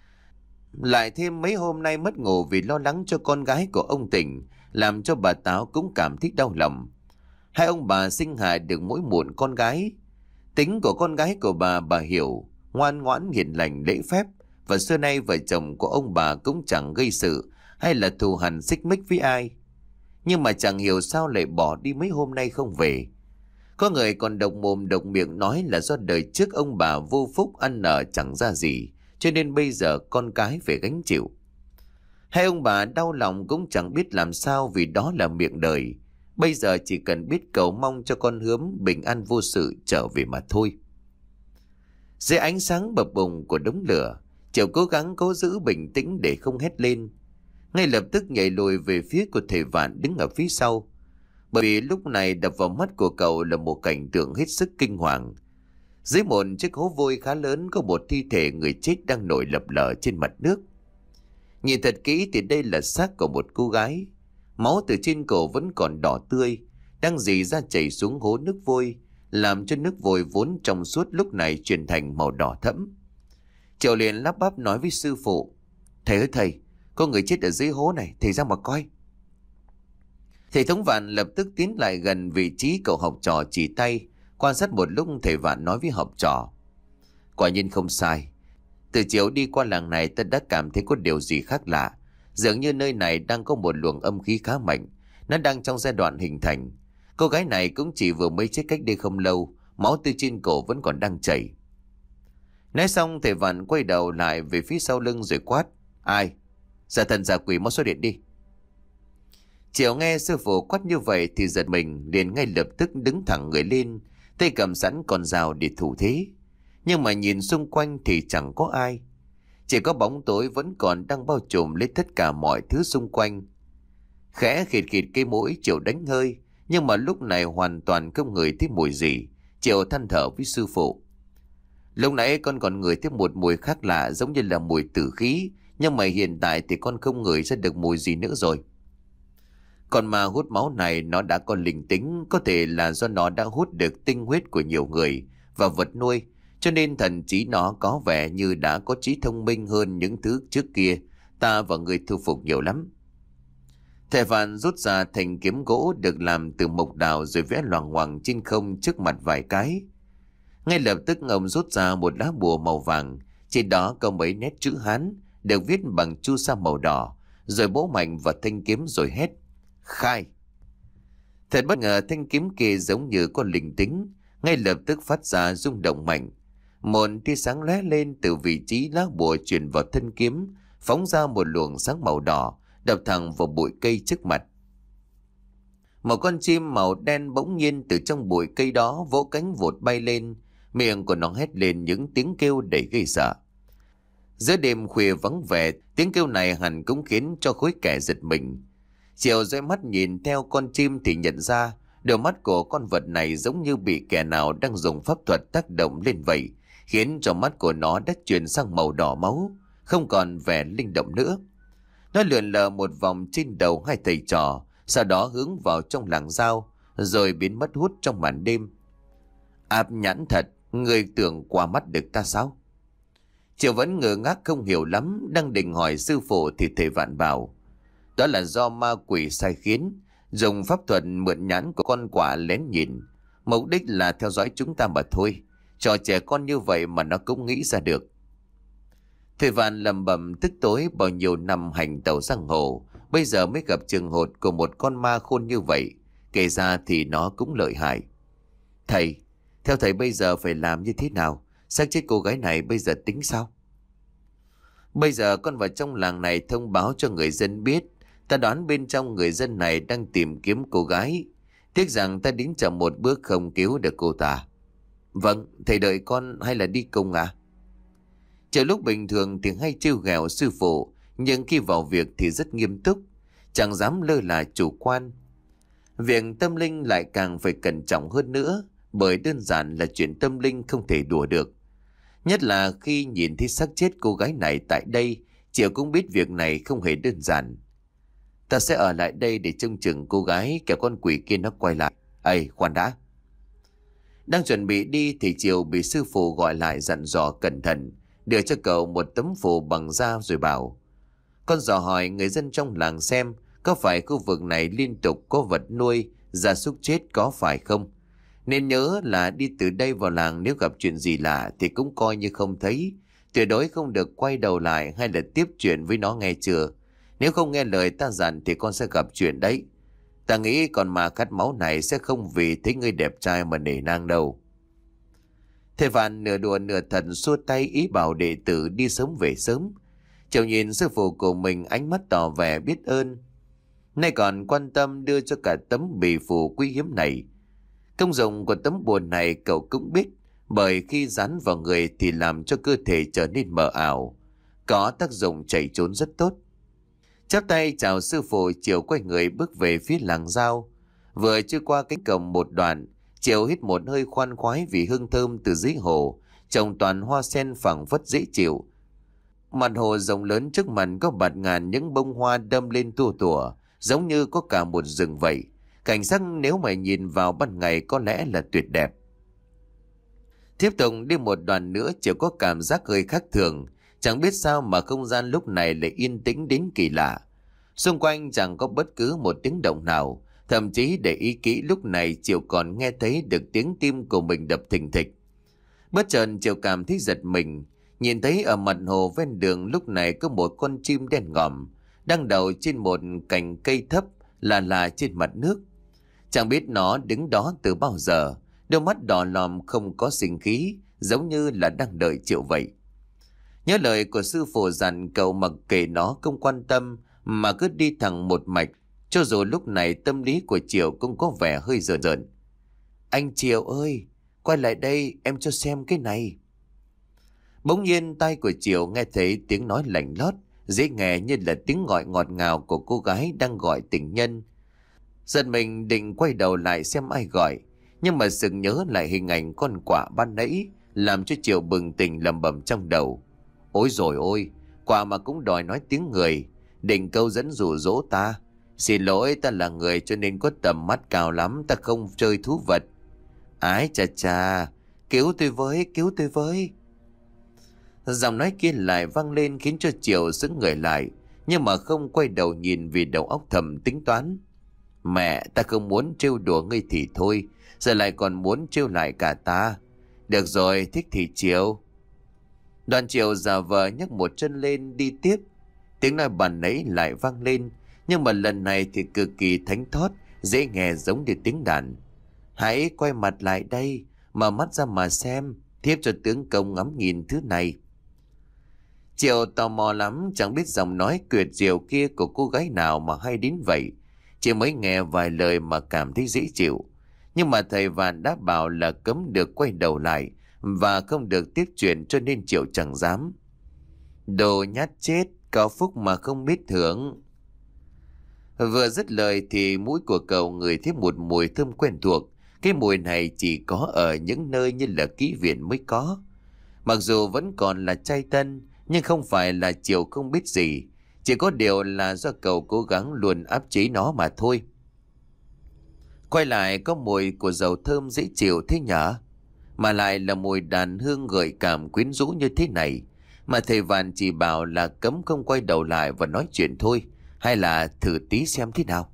Lại thêm mấy hôm nay mất ngủ vì lo lắng cho con gái của ông Tỉnh, làm cho bà Táo cũng cảm thấy đau lòng. Hai ông bà sinh hại được mỗi một con gái. Tính của con gái của bà bà hiểu, ngoan ngoãn hiền lành lễ phép, và xưa nay vợ chồng của ông bà cũng chẳng gây sự hay là thù hằn xích mích với ai. Nhưng mà chẳng hiểu sao lại bỏ đi mấy hôm nay không về. Có người còn độc mồm độc miệng nói là do đời trước ông bà vô phúc ăn nở chẳng ra gì, cho nên bây giờ con cái phải gánh chịu. Hai ông bà đau lòng cũng chẳng biết làm sao, vì đó là miệng đời. Bây giờ chỉ cần biết cầu mong cho con Hướm bình an vô sự trở về mà thôi. Dưới ánh sáng bập bùng của đống lửa, Triệu cố gắng cố giữ bình tĩnh để không hét lên. Ngay lập tức nhảy lùi về phía của thầy Vạn đứng ở phía sau. Bởi vì lúc này đập vào mắt của cậu là một cảnh tượng hết sức kinh hoàng. Dưới một chiếc hố vôi khá lớn có một thi thể người chết đang nổi lập lờ trên mặt nước. Nhìn thật kỹ thì đây là xác của một cô gái. Máu từ trên cổ vẫn còn đỏ tươi, đang rỉ ra chảy xuống hố nước vôi, làm cho nước vôi vốn trong suốt lúc này chuyển thành màu đỏ thẫm. Triệu liền lắp bắp nói với sư phụ: "Thầy ơi thầy, có người chết ở dưới hố này, thầy ra mà coi." Thầy Thống Vạn lập tức tiến lại gần vị trí cậu học trò chỉ tay. Quan sát một lúc, thầy Vạn nói với học trò: "Quả nhiên không sai. Từ chiều đi qua làng này ta đã cảm thấy có điều gì khác lạ. Dường như nơi này đang có một luồng âm khí khá mạnh. Nó đang trong giai đoạn hình thành. Cô gái này cũng chỉ vừa mới chết cách đây không lâu. Máu từ trên cổ vẫn còn đang chảy." Nói xong thầy Vạn quay đầu lại về phía sau lưng rồi quát: "Ai? Giả thần giả quỷ mau xuất hiện đi." Triệu nghe sư phụ quát như vậy thì giật mình, liền ngay lập tức đứng thẳng người lên, tay cầm sẵn con dao để thủ thế. Nhưng mà nhìn xung quanh thì chẳng có ai. Chỉ có bóng tối vẫn còn đang bao trùm lấy tất cả mọi thứ xung quanh. Khẽ khịt khịt cái mũi, Triệu đánh hơi, nhưng mà lúc này hoàn toàn không ngửi thấy mùi gì. Triệu than thở với sư phụ: "Lúc nãy con còn ngửi thấy một mùi khác lạ, giống như là mùi tử khí, nhưng mà hiện tại thì con không ngửi ra được mùi gì nữa rồi. Con ma hút máu này nó đã có linh tính, có thể là do nó đã hút được tinh huyết của nhiều người và vật nuôi, cho nên thần trí nó có vẻ như đã có trí thông minh hơn những thứ trước kia ta và người thu phục nhiều lắm." Thầy Phan rút ra thanh kiếm gỗ được làm từ mộc đào rồi vẽ loằng ngoằng trên không trước mặt vài cái. Ngay lập tức ông rút ra một lá bùa màu vàng, trên đó có mấy nét chữ Hán được viết bằng chu sa màu đỏ, rồi bổ mạnh vào thanh kiếm rồi hét: khai! Thật bất ngờ, thanh kiếm kia giống như có linh tính, ngay lập tức phát ra rung động mạnh. Một tia sáng lóe lên từ vị trí lá bùa truyền vào thân kiếm, phóng ra một luồng sáng màu đỏ, đập thẳng vào bụi cây trước mặt. Một con chim màu đen bỗng nhiên từ trong bụi cây đó vỗ cánh vụt bay lên, miệng của nó hét lên những tiếng kêu đầy gây sợ. Giữa đêm khuya vắng vẻ, tiếng kêu này hẳn cũng khiến cho khối kẻ giật mình. Chiều dõi mắt nhìn theo con chim thì nhận ra đôi mắt của con vật này giống như bị kẻ nào đang dùng pháp thuật tác động lên vậy, khiến cho mắt của nó đã chuyển sang màu đỏ máu, không còn vẻ linh động nữa. Nó lượn lờ một vòng trên đầu hai thầy trò, sau đó hướng vào trong làng Dao, rồi biến mất hút trong màn đêm. Áp nhãn thật, người tưởng qua mắt được ta sao? Chiều vẫn ngơ ngác không hiểu lắm, đang định hỏi sư phụ thì thầy Vạn bảo đó là do ma quỷ sai khiến, dùng pháp thuật mượn nhãn của con quạ lén nhìn, mục đích là theo dõi chúng ta mà thôi. Trò trẻ con như vậy mà nó cũng nghĩ ra được. Thầy Vạn lầm bầm tức tối, bao nhiêu năm hành tẩu giang hồ, bây giờ mới gặp trường hột của một con ma khôn như vậy, kể ra thì nó cũng lợi hại. Thầy, theo thầy bây giờ phải làm như thế nào? Xác chết cô gái này bây giờ tính sao? Bây giờ con vào trong làng này thông báo cho người dân biết. Ta đoán bên trong người dân này đang tìm kiếm cô gái. Tiếc rằng ta đến chậm một bước không cứu được cô ta. Vâng, thầy đợi con hay là đi cùng à? Chờ lúc bình thường thì hay trêu ghẹo sư phụ, nhưng khi vào việc thì rất nghiêm túc, chẳng dám lơ là chủ quan. Việc tâm linh lại càng phải cẩn trọng hơn nữa, bởi đơn giản là chuyện tâm linh không thể đùa được. Nhất là khi nhìn thấy xác chết cô gái này tại đây, Triệu cũng biết việc này không hề đơn giản. Ta sẽ ở lại đây để trông chừng cô gái, kẻo con quỷ kia nó quay lại. Ây, khoan đã. Đang chuẩn bị đi thì Triệu bị sư phụ gọi lại dặn dò cẩn thận, đưa cho cậu một tấm phù bằng da rồi bảo: con dò hỏi người dân trong làng xem có phải khu vực này liên tục có vật nuôi, gia súc chết có phải không? Nên nhớ là đi từ đây vào làng, nếu gặp chuyện gì lạ thì cũng coi như không thấy. Tuyệt đối không được quay đầu lại hay là tiếp chuyện với nó, nghe chưa? Nếu không nghe lời ta dặn thì con sẽ gặp chuyện đấy. Ta nghĩ con ma khát máu này sẽ không vì thấy ngươi đẹp trai mà nể nang đâu. Thầy Vạn nửa đùa nửa thật xua tay ý bảo đệ tử đi sớm về sớm. Chiều nhìn sư phụ của mình, ánh mắt tỏ vẻ biết ơn, nay còn quan tâm đưa cho cả tấm bì phù quý hiếm này. Công dụng của tấm bùa này cậu cũng biết, bởi khi dán vào người thì làm cho cơ thể trở nên mờ ảo, có tác dụng chạy trốn rất tốt. Chắp tay chào sư phụ, Chiều quay người bước về phía làng Dao. Vừa chưa qua cánh cổng một đoạn, Chiều hít một hơi khoan khoái vì hương thơm từ dưới hồ trồng toàn hoa sen phẳng phất dễ chịu. Mặt hồ rộng lớn trước mặt có bạt ngàn những bông hoa đâm lên tua tủa, giống như có cả một rừng vậy. Cảnh sắc nếu mà nhìn vào ban ngày có lẽ là tuyệt đẹp. Tiếp tục đi một đoạn nữa, Chiều có cảm giác hơi khác thường. Chẳng biết sao mà không gian lúc này lại yên tĩnh đến kỳ lạ. Xung quanh chẳng có bất cứ một tiếng động nào. Thậm chí để ý kỹ, lúc này Chiều còn nghe thấy được tiếng tim của mình đập thình thịch. Bất chợt Chiều cảm thấy giật mình, nhìn thấy ở mặt hồ ven đường lúc này có một con chim đen ngòm đang đậu trên một cành cây thấp là là trên mặt nước. Chẳng biết nó đứng đó từ bao giờ, đôi mắt đỏ lòm không có sinh khí, giống như là đang đợi Chiều vậy. Nhớ lời của sư phụ dặn cậu mặc kệ nó không quan tâm mà cứ đi thẳng một mạch, cho dù lúc này tâm lý của Chiều cũng có vẻ hơi rờn rợn. Anh Chiều ơi, quay lại đây em cho xem cái này. Bỗng nhiên tai của Chiều nghe thấy tiếng nói lạnh lót, dễ nghe như là tiếng gọi ngọt ngào của cô gái đang gọi tình nhân. Giật mình định quay đầu lại xem ai gọi, nhưng mà sực nhớ lại hình ảnh con quạ ban nãy, làm cho Chiều bừng tỉnh lẩm bẩm trong đầu. Ôi rồi ôi, quạ mà cũng đòi nói tiếng người, định câu dẫn dụ dỗ ta. Xin lỗi, ta là người cho nên có tầm mắt cao lắm, ta không chơi thú vật. Ái chà chà, cứu tôi với, cứu tôi với. Giọng nói kia lại vang lên khiến cho Chiều sững người lại, nhưng mà không quay đầu nhìn vì đầu óc thầm tính toán. Mẹ, ta không muốn trêu đùa ngươi thì thôi, giờ lại còn muốn trêu lại cả ta. Được rồi, thích thì chiều. Đoàn Triệu giả vờ nhấc một chân lên đi tiếp. Tiếng nói bàn nãy lại vang lên, nhưng mà lần này thì cực kỳ thánh thót, dễ nghe giống như tiếng đàn. Hãy quay mặt lại đây, mở mắt ra mà xem, thiếp cho tướng công ngắm nhìn thứ này. Triệu tò mò lắm, chẳng biết giọng nói tuyệt diệu kia của cô gái nào mà hay đến vậy. Chỉ mới nghe vài lời mà cảm thấy dễ chịu. Nhưng mà thầy Vạn đã bảo là cấm được quay đầu lại và không được tiếp chuyện, cho nên Triệu chẳng dám. Đồ nhát chết, có phúc mà không biết thưởng. Vừa dứt lời thì mũi của cậu ngửi thấy một mùi thơm quen thuộc. Cái mùi này chỉ có ở những nơi như là kỹ viện mới có. Mặc dù vẫn còn là trai tân, nhưng không phải là Triệu không biết gì. Chỉ có điều là do cậu cố gắng luôn áp chế nó mà thôi. Quay lại có mùi của dầu thơm dễ chịu thế nhở? Mà lại là mùi đàn hương gợi cảm quyến rũ như thế này. Mà thầy Vạn chỉ bảo là cấm không quay đầu lại và nói chuyện thôi. Hay là thử tí xem thế nào?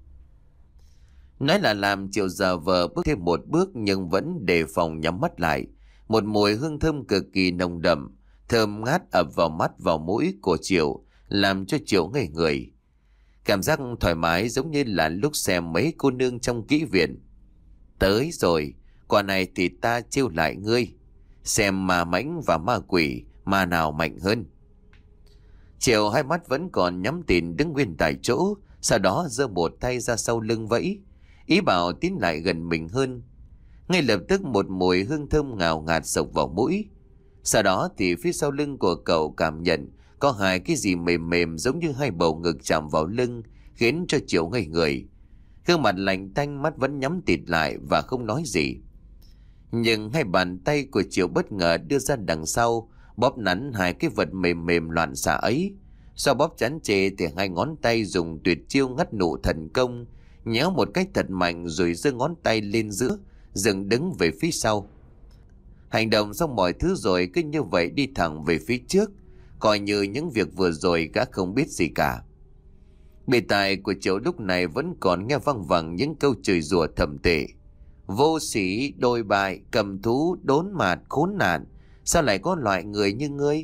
Nói là làm, Triệu giả vờ bước thêm một bước nhưng vẫn đề phòng nhắm mắt lại. Một mùi hương thơm cực kỳ nồng đậm, thơm ngát ập vào mắt vào mũi của Triệu, làm cho Triệu ngây người. Cảm giác thoải mái giống như là lúc xem mấy cô nương trong kỹ viện. Tới rồi, quả này thì ta trêu lại ngươi. Xem ma mãnh và ma quỷ, ma nào mạnh hơn. Triệu hai mắt vẫn còn nhắm tịt đứng nguyên tại chỗ, sau đó giơ một tay ra sau lưng vẫy, ý bảo tiến lại gần mình hơn. Ngay lập tức một mùi hương thơm ngào ngạt sộc vào mũi. Sau đó thì phía sau lưng của cậu cảm nhận có hai cái gì mềm mềm giống như hai bầu ngực chạm vào lưng, khiến cho Triệu ngây người. Gương mặt lạnh tanh, mắt vẫn nhắm tịt lại và không nói gì. Nhưng hai bàn tay của Triệu bất ngờ đưa ra đằng sau, bóp nắn hai cái vật mềm mềm loạn xạ ấy. Sau bóp chán chê thì hai ngón tay dùng tuyệt chiêu ngắt nụ thần công, nhéo một cách thật mạnh rồi giơ ngón tay lên giữa, dựng đứng về phía sau. Hành động xong mọi thứ rồi cứ như vậy đi thẳng về phía trước, coi như những việc vừa rồi gã không biết gì cả. Bề tai của Triệu lúc này vẫn còn nghe văng vẳng những câu chửi rủa thậm tệ. Vô sĩ, đồi bại, cầm thú, đốn mạt, khốn nạn. Sao lại có loại người như ngươi?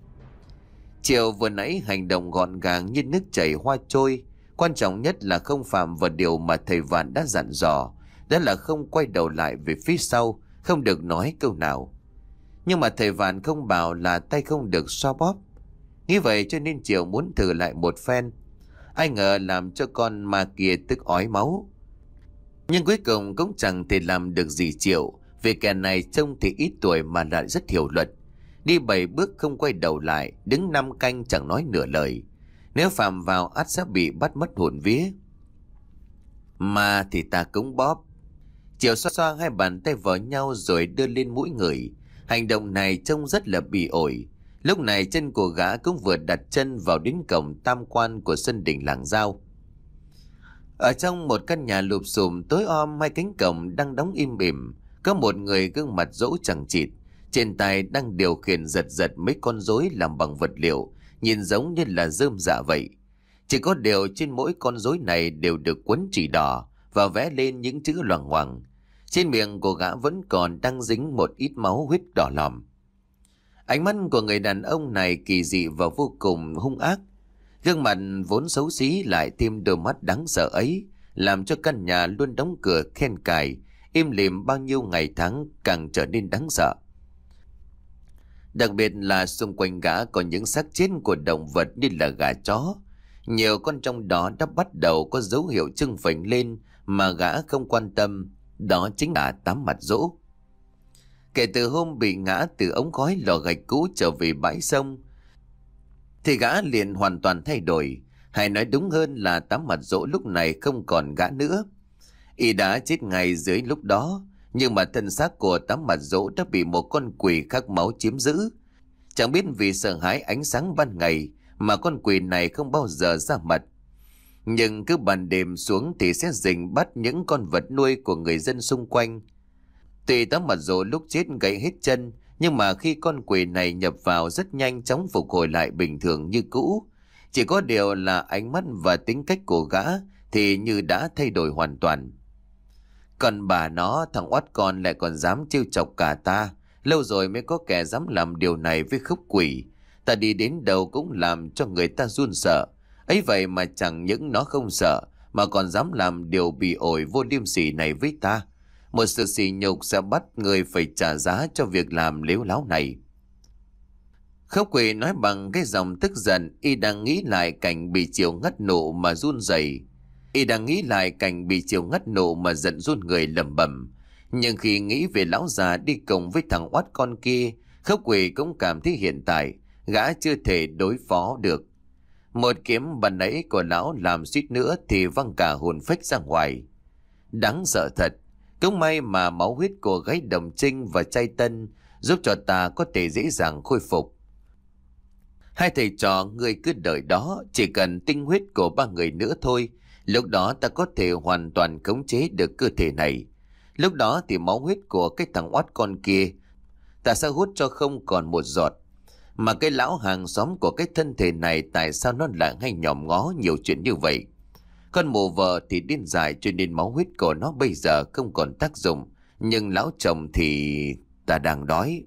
Triệu vừa nãy hành động gọn gàng như nước chảy hoa trôi. Quan trọng nhất là không phạm vào điều mà thầy Vạn đã dặn dò. Đó là không quay đầu lại về phía sau, không được nói câu nào. Nhưng mà thầy Vạn không bảo là tay không được xoa bóp. Nghĩ vậy cho nên Triệu muốn thử lại một phen. Ai ngờ làm cho con ma kia tức ói máu. Nhưng cuối cùng cũng chẳng thể làm được gì Triệu, vì kẻ này trông thì ít tuổi mà lại rất hiểu luật. Đi bảy bước không quay đầu lại, đứng năm canh chẳng nói nửa lời. Nếu phạm vào ắt sẽ bị bắt mất hồn vía. Mà thì ta cũng bóp. Triệu xoa xoa hai bàn tay vào nhau rồi đưa lên mũi người. Hành động này trông rất là bị ổi. Lúc này chân của gã cũng vừa đặt chân vào đến cổng tam quan của sân đình làng Giao. Ở trong một căn nhà lụp xùm tối om, hai cánh cổng đang đóng im ỉm. Có một người gương mặt rỗ chằng chịt, trên tay đang điều khiển giật giật mấy con rối làm bằng vật liệu, nhìn giống như là rơm dạ vậy. Chỉ có điều trên mỗi con rối này đều được quấn chỉ đỏ và vẽ lên những chữ loằng ngoằng. Trên miệng của gã vẫn còn đang dính một ít máu huyết đỏ lòm. Ánh mắt của người đàn ông này kỳ dị và vô cùng hung ác. Gương mặt vốn xấu xí lại thêm đôi mắt đáng sợ ấy, làm cho căn nhà luôn đóng cửa khen cài, im lìm bao nhiêu ngày tháng càng trở nên đáng sợ. Đặc biệt là xung quanh gã có những xác chết của động vật như là gà chó. Nhiều con trong đó đã bắt đầu có dấu hiệu trưng phình lên mà gã không quan tâm, đó chính là tám mặt dỗ. Kể từ hôm bị ngã từ ống khói lò gạch cũ trở về bãi sông, thì gã liền hoàn toàn thay đổi. Hay nói đúng hơn là tám mặt dỗ lúc này không còn gã nữa. Y đã chết ngay dưới lúc đó, nhưng mà thân xác của tám mặt dỗ đã bị một con quỷ khát máu chiếm giữ. Chẳng biết vì sợ hãi ánh sáng ban ngày mà con quỷ này không bao giờ ra mặt. Nhưng cứ ban đêm xuống thì sẽ rình bắt những con vật nuôi của người dân xung quanh. Tuy tám mặt dỗ lúc chết gãy hết chân, nhưng mà khi con quỷ này nhập vào rất nhanh chóng phục hồi lại bình thường như cũ. Chỉ có điều là ánh mắt và tính cách của gã thì như đã thay đổi hoàn toàn. Còn bà nó, thằng oát con lại còn dám trêu chọc cả ta. Lâu rồi mới có kẻ dám làm điều này với khúc quỷ. Ta đi đến đâu cũng làm cho người ta run sợ. Ấy vậy mà chẳng những nó không sợ, mà còn dám làm điều bỉ ổi vô liêm sỉ này với ta. Một sự sỉ nhục sẽ bắt người phải trả giá cho việc làm lếu láo này. Khúc quỷ nói bằng cái giọng tức giận. Y đang nghĩ lại cảnh bị Chiều ngất nộ mà run rẩy. Y đang nghĩ lại cảnh bị Chiều ngất nộ mà giận run người lẩm bẩm. Nhưng khi nghĩ về lão già đi cùng với thằng oát con kia, Khúc quỷ cũng cảm thấy hiện tại gã chưa thể đối phó được. Một kiếm ban nãy của lão làm suýt nữa thì văng cả hồn phách ra ngoài. Đáng sợ thật. Cũng may mà máu huyết của gái Đồng Trinh và trai Tân giúp cho ta có thể dễ dàng khôi phục. Hai thầy trò người cứ đợi đó, chỉ cần tinh huyết của ba người nữa thôi, lúc đó ta có thể hoàn toàn khống chế được cơ thể này. Lúc đó thì máu huyết của cái thằng oát con kia ta sẽ hút cho không còn một giọt. Mà cái lão hàng xóm của cái thân thể này tại sao nó lại hay nhòm ngó nhiều chuyện như vậy? Con mồ vợ thì điên dại cho nên máu huyết của nó bây giờ không còn tác dụng. Nhưng lão chồng thì ta đang đói.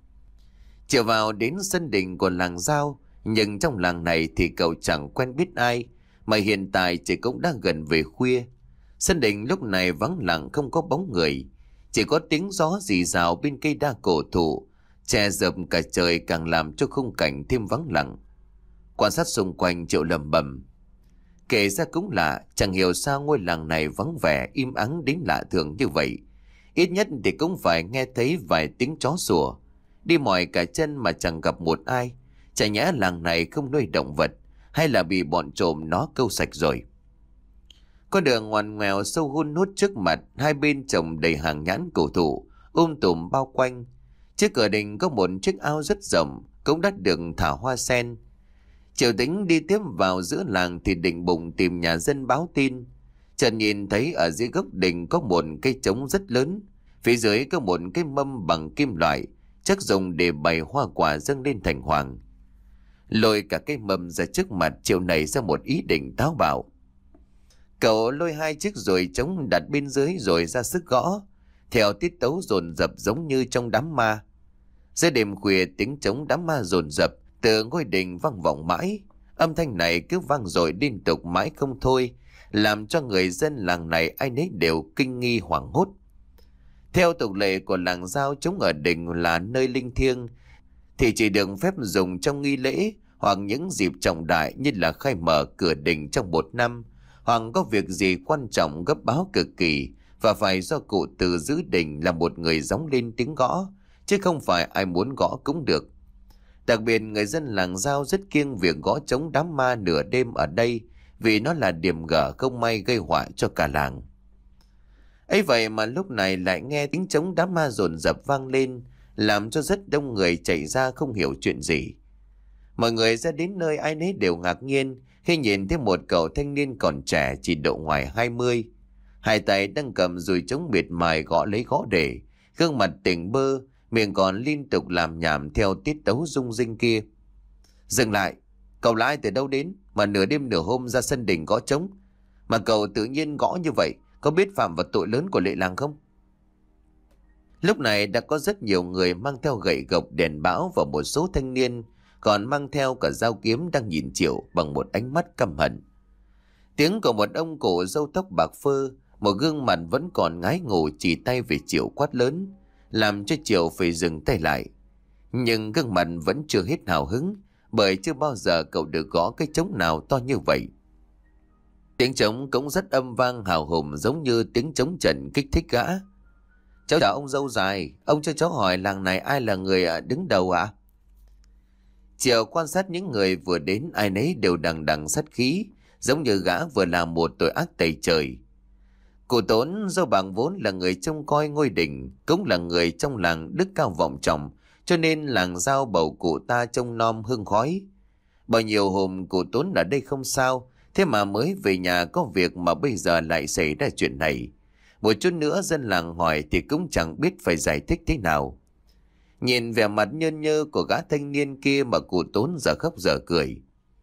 Chiều vào đến sân đình của làng Giao. Nhưng trong làng này thì cậu chẳng quen biết ai. Mà hiện tại chỉ cũng đang gần về khuya. Sân đình lúc này vắng lặng không có bóng người. Chỉ có tiếng gió rì rào bên cây đa cổ thụ, che dập cả trời càng làm cho khung cảnh thêm vắng lặng. Quan sát xung quanh Triệu lẩm bẩm. Kể ra cũng lạ, chẳng hiểu sao ngôi làng này vắng vẻ im ắng đến lạ thường như vậy. Ít nhất thì cũng phải nghe thấy vài tiếng chó sủa. Đi mỏi cả chân mà chẳng gặp một ai. Chả nhẽ làng này không nuôi động vật, hay là bị bọn trộm nó câu sạch rồi. Con đường ngoằn ngoèo sâu hun hút trước mặt, hai bên trồng đầy hàng nhãn cổ thụ, um tùm bao quanh. Trước cửa đình có một chiếc ao rất rộng, cũng đã được thả hoa sen. Triệu Tính đi tiếp vào giữa làng thì định bụng tìm nhà dân báo tin. Chợt nhìn thấy ở dưới gốc đình có một cây trống rất lớn, phía dưới có một cái mâm bằng kim loại, chắc dùng để bày hoa quả dâng lên thành hoàng. Lôi cả cái mâm ra trước mặt, Triệu nảy ra một ý định táo bạo. Cậu lôi hai chiếc dùi trống đặt bên dưới rồi ra sức gõ, theo tiết tấu dồn dập giống như trong đám ma. Giữa đêm khuya tiếng trống đám ma dồn dập từ ngôi đình vang vọng mãi. Âm thanh này cứ vang dội liên tục mãi không thôi, làm cho người dân làng này ai nấy đều kinh nghi hoảng hốt. Theo tục lệ của làng Giao, trống ở đình là nơi linh thiêng, thì chỉ được phép dùng trong nghi lễ hoặc những dịp trọng đại như là khai mở cửa đình trong một năm, hoặc có việc gì quan trọng gấp báo cực kỳ và phải do cụ từ giữ đình là một người gióng lên tiếng gõ, chứ không phải ai muốn gõ cũng được. Đặc biệt người dân làng Giao rất kiêng việc gõ trống đám ma nửa đêm ở đây, vì nó là điểm gở không may gây họa cho cả làng. Ấy vậy mà lúc này lại nghe tiếng trống đám ma dồn dập vang lên, làm cho rất đông người chạy ra không hiểu chuyện gì. Mọi người ra đến nơi ai nấy đều ngạc nhiên khi nhìn thấy một cậu thanh niên còn trẻ chỉ độ ngoài hai mươi. Hai tay đang cầm dùi trống miệt mài gõ lấy gõ để, gương mặt tỉnh bơ, miệng còn liên tục làm nhảm theo tiết tấu rung rinh kia. Dừng lại, cậu là ai từ đâu đến mà nửa đêm nửa hôm ra sân đình gõ trống? Mà cậu tự nhiên gõ như vậy, có biết phạm vào tội lớn của lệ làng không? Lúc này đã có rất nhiều người mang theo gậy gộc, đèn bão và một số thanh niên còn mang theo cả dao kiếm đang nhìn Triệu bằng một ánh mắt căm hận. Tiếng của một ông cổ râu tóc bạc phơ, một gương mặt vẫn còn ngái ngủ chỉ tay về Triệu quát lớn, làm cho Triệu phải dừng tay lại. Nhưng gương mặt vẫn chưa hết hào hứng, bởi chưa bao giờ cậu được gõ cái trống nào to như vậy. Tiếng trống cũng rất âm vang hào hùng, giống như tiếng trống trận kích thích gã. Cháu chào ông dâu dài, ông cho cháu hỏi làng này ai là người đứng đầu ạ? À? Triệu quan sát những người vừa đến ai nấy đều đằng đằng sát khí, giống như gã vừa làm một tội ác tày trời. Cụ Tốn do bảng vốn là người trông coi ngôi đình, cũng là người trong làng đức cao vọng trọng, cho nên làng Giao bầu cụ ta trông nom hương khói. Bao nhiêu hôm cụ Tốn ở đây không sao, thế mà mới về nhà có việc mà bây giờ lại xảy ra chuyện này. Một chút nữa dân làng hỏi thì cũng chẳng biết phải giải thích thế nào. Nhìn vẻ mặt nhơn nhơ của gã thanh niên kia mà cụ Tốn giờ khóc giờ cười.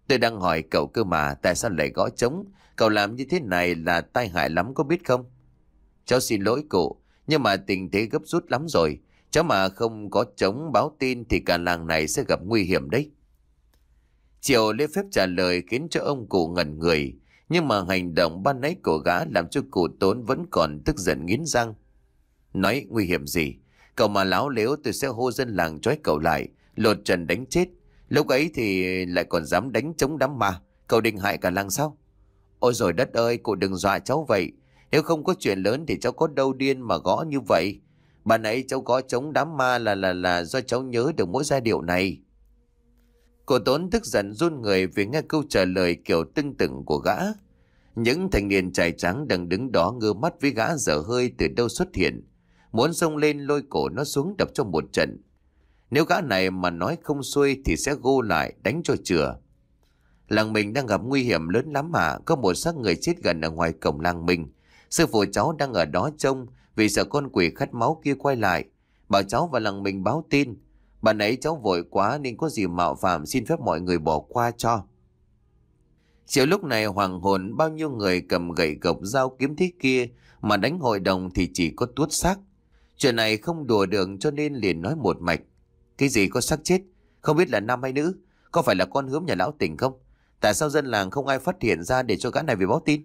Tôi đang hỏi cậu cơ mà, tại sao lại gõ trống? Cậu làm như thế này là tai hại lắm có biết không? Cháu xin lỗi cụ, nhưng mà tình thế gấp rút lắm rồi. Cháu mà không có trống báo tin thì cả làng này sẽ gặp nguy hiểm đấy. Triệu lễ phép trả lời khiến cho ông cụ ngẩn người. Nhưng mà hành động ban nãy của gã làm cho cụ Tốn vẫn còn tức giận nghiến răng. Nói nguy hiểm gì? Cậu mà láo lếu tôi sẽ hô dân làng trói cậu lại, lột trần đánh chết. Lúc ấy thì lại còn dám đánh chống đám ma. Cậu định hại cả làng sao? Ôi rồi đất ơi, cụ đừng dọa cháu vậy. Nếu không có chuyện lớn thì cháu có đâu điên mà gõ như vậy. Bạn ấy cháu gõ chống đám ma là là là do cháu nhớ được mỗi giai điệu này. Cô Tốn tức giận run người vì nghe câu trả lời kiểu tưng tửng của gã. Những thanh niên trai trắng đang đứng đó ngơ mắt với gã dở hơi từ đâu xuất hiện. Muốn xông lên lôi cổ nó xuống đập cho một trận. Nếu gã này mà nói không xuôi thì sẽ gô lại đánh cho chừa. Làng mình đang gặp nguy hiểm lớn lắm mà. Có một xác người chết gần ở ngoài cổng làng mình. Sư phụ cháu đang ở đó trông vì sợ con quỷ khát máu kia quay lại. Bảo cháu vào làng mình báo tin. Bạn ấy cháu vội quá nên có gì mạo phạm, xin phép mọi người bỏ qua cho. Chiều lúc này hoàng hồn, bao nhiêu người cầm gậy gộc dao kiếm thế kia mà đánh hội đồng thì chỉ có tuốt xác. Chuyện này không đùa được cho nên liền nói một mạch. Cái gì có xác chết? Không biết là nam hay nữ? Có phải là con hướm nhà lão Tỉnh không? Tại sao dân làng không ai phát hiện ra để cho gã này về báo tin?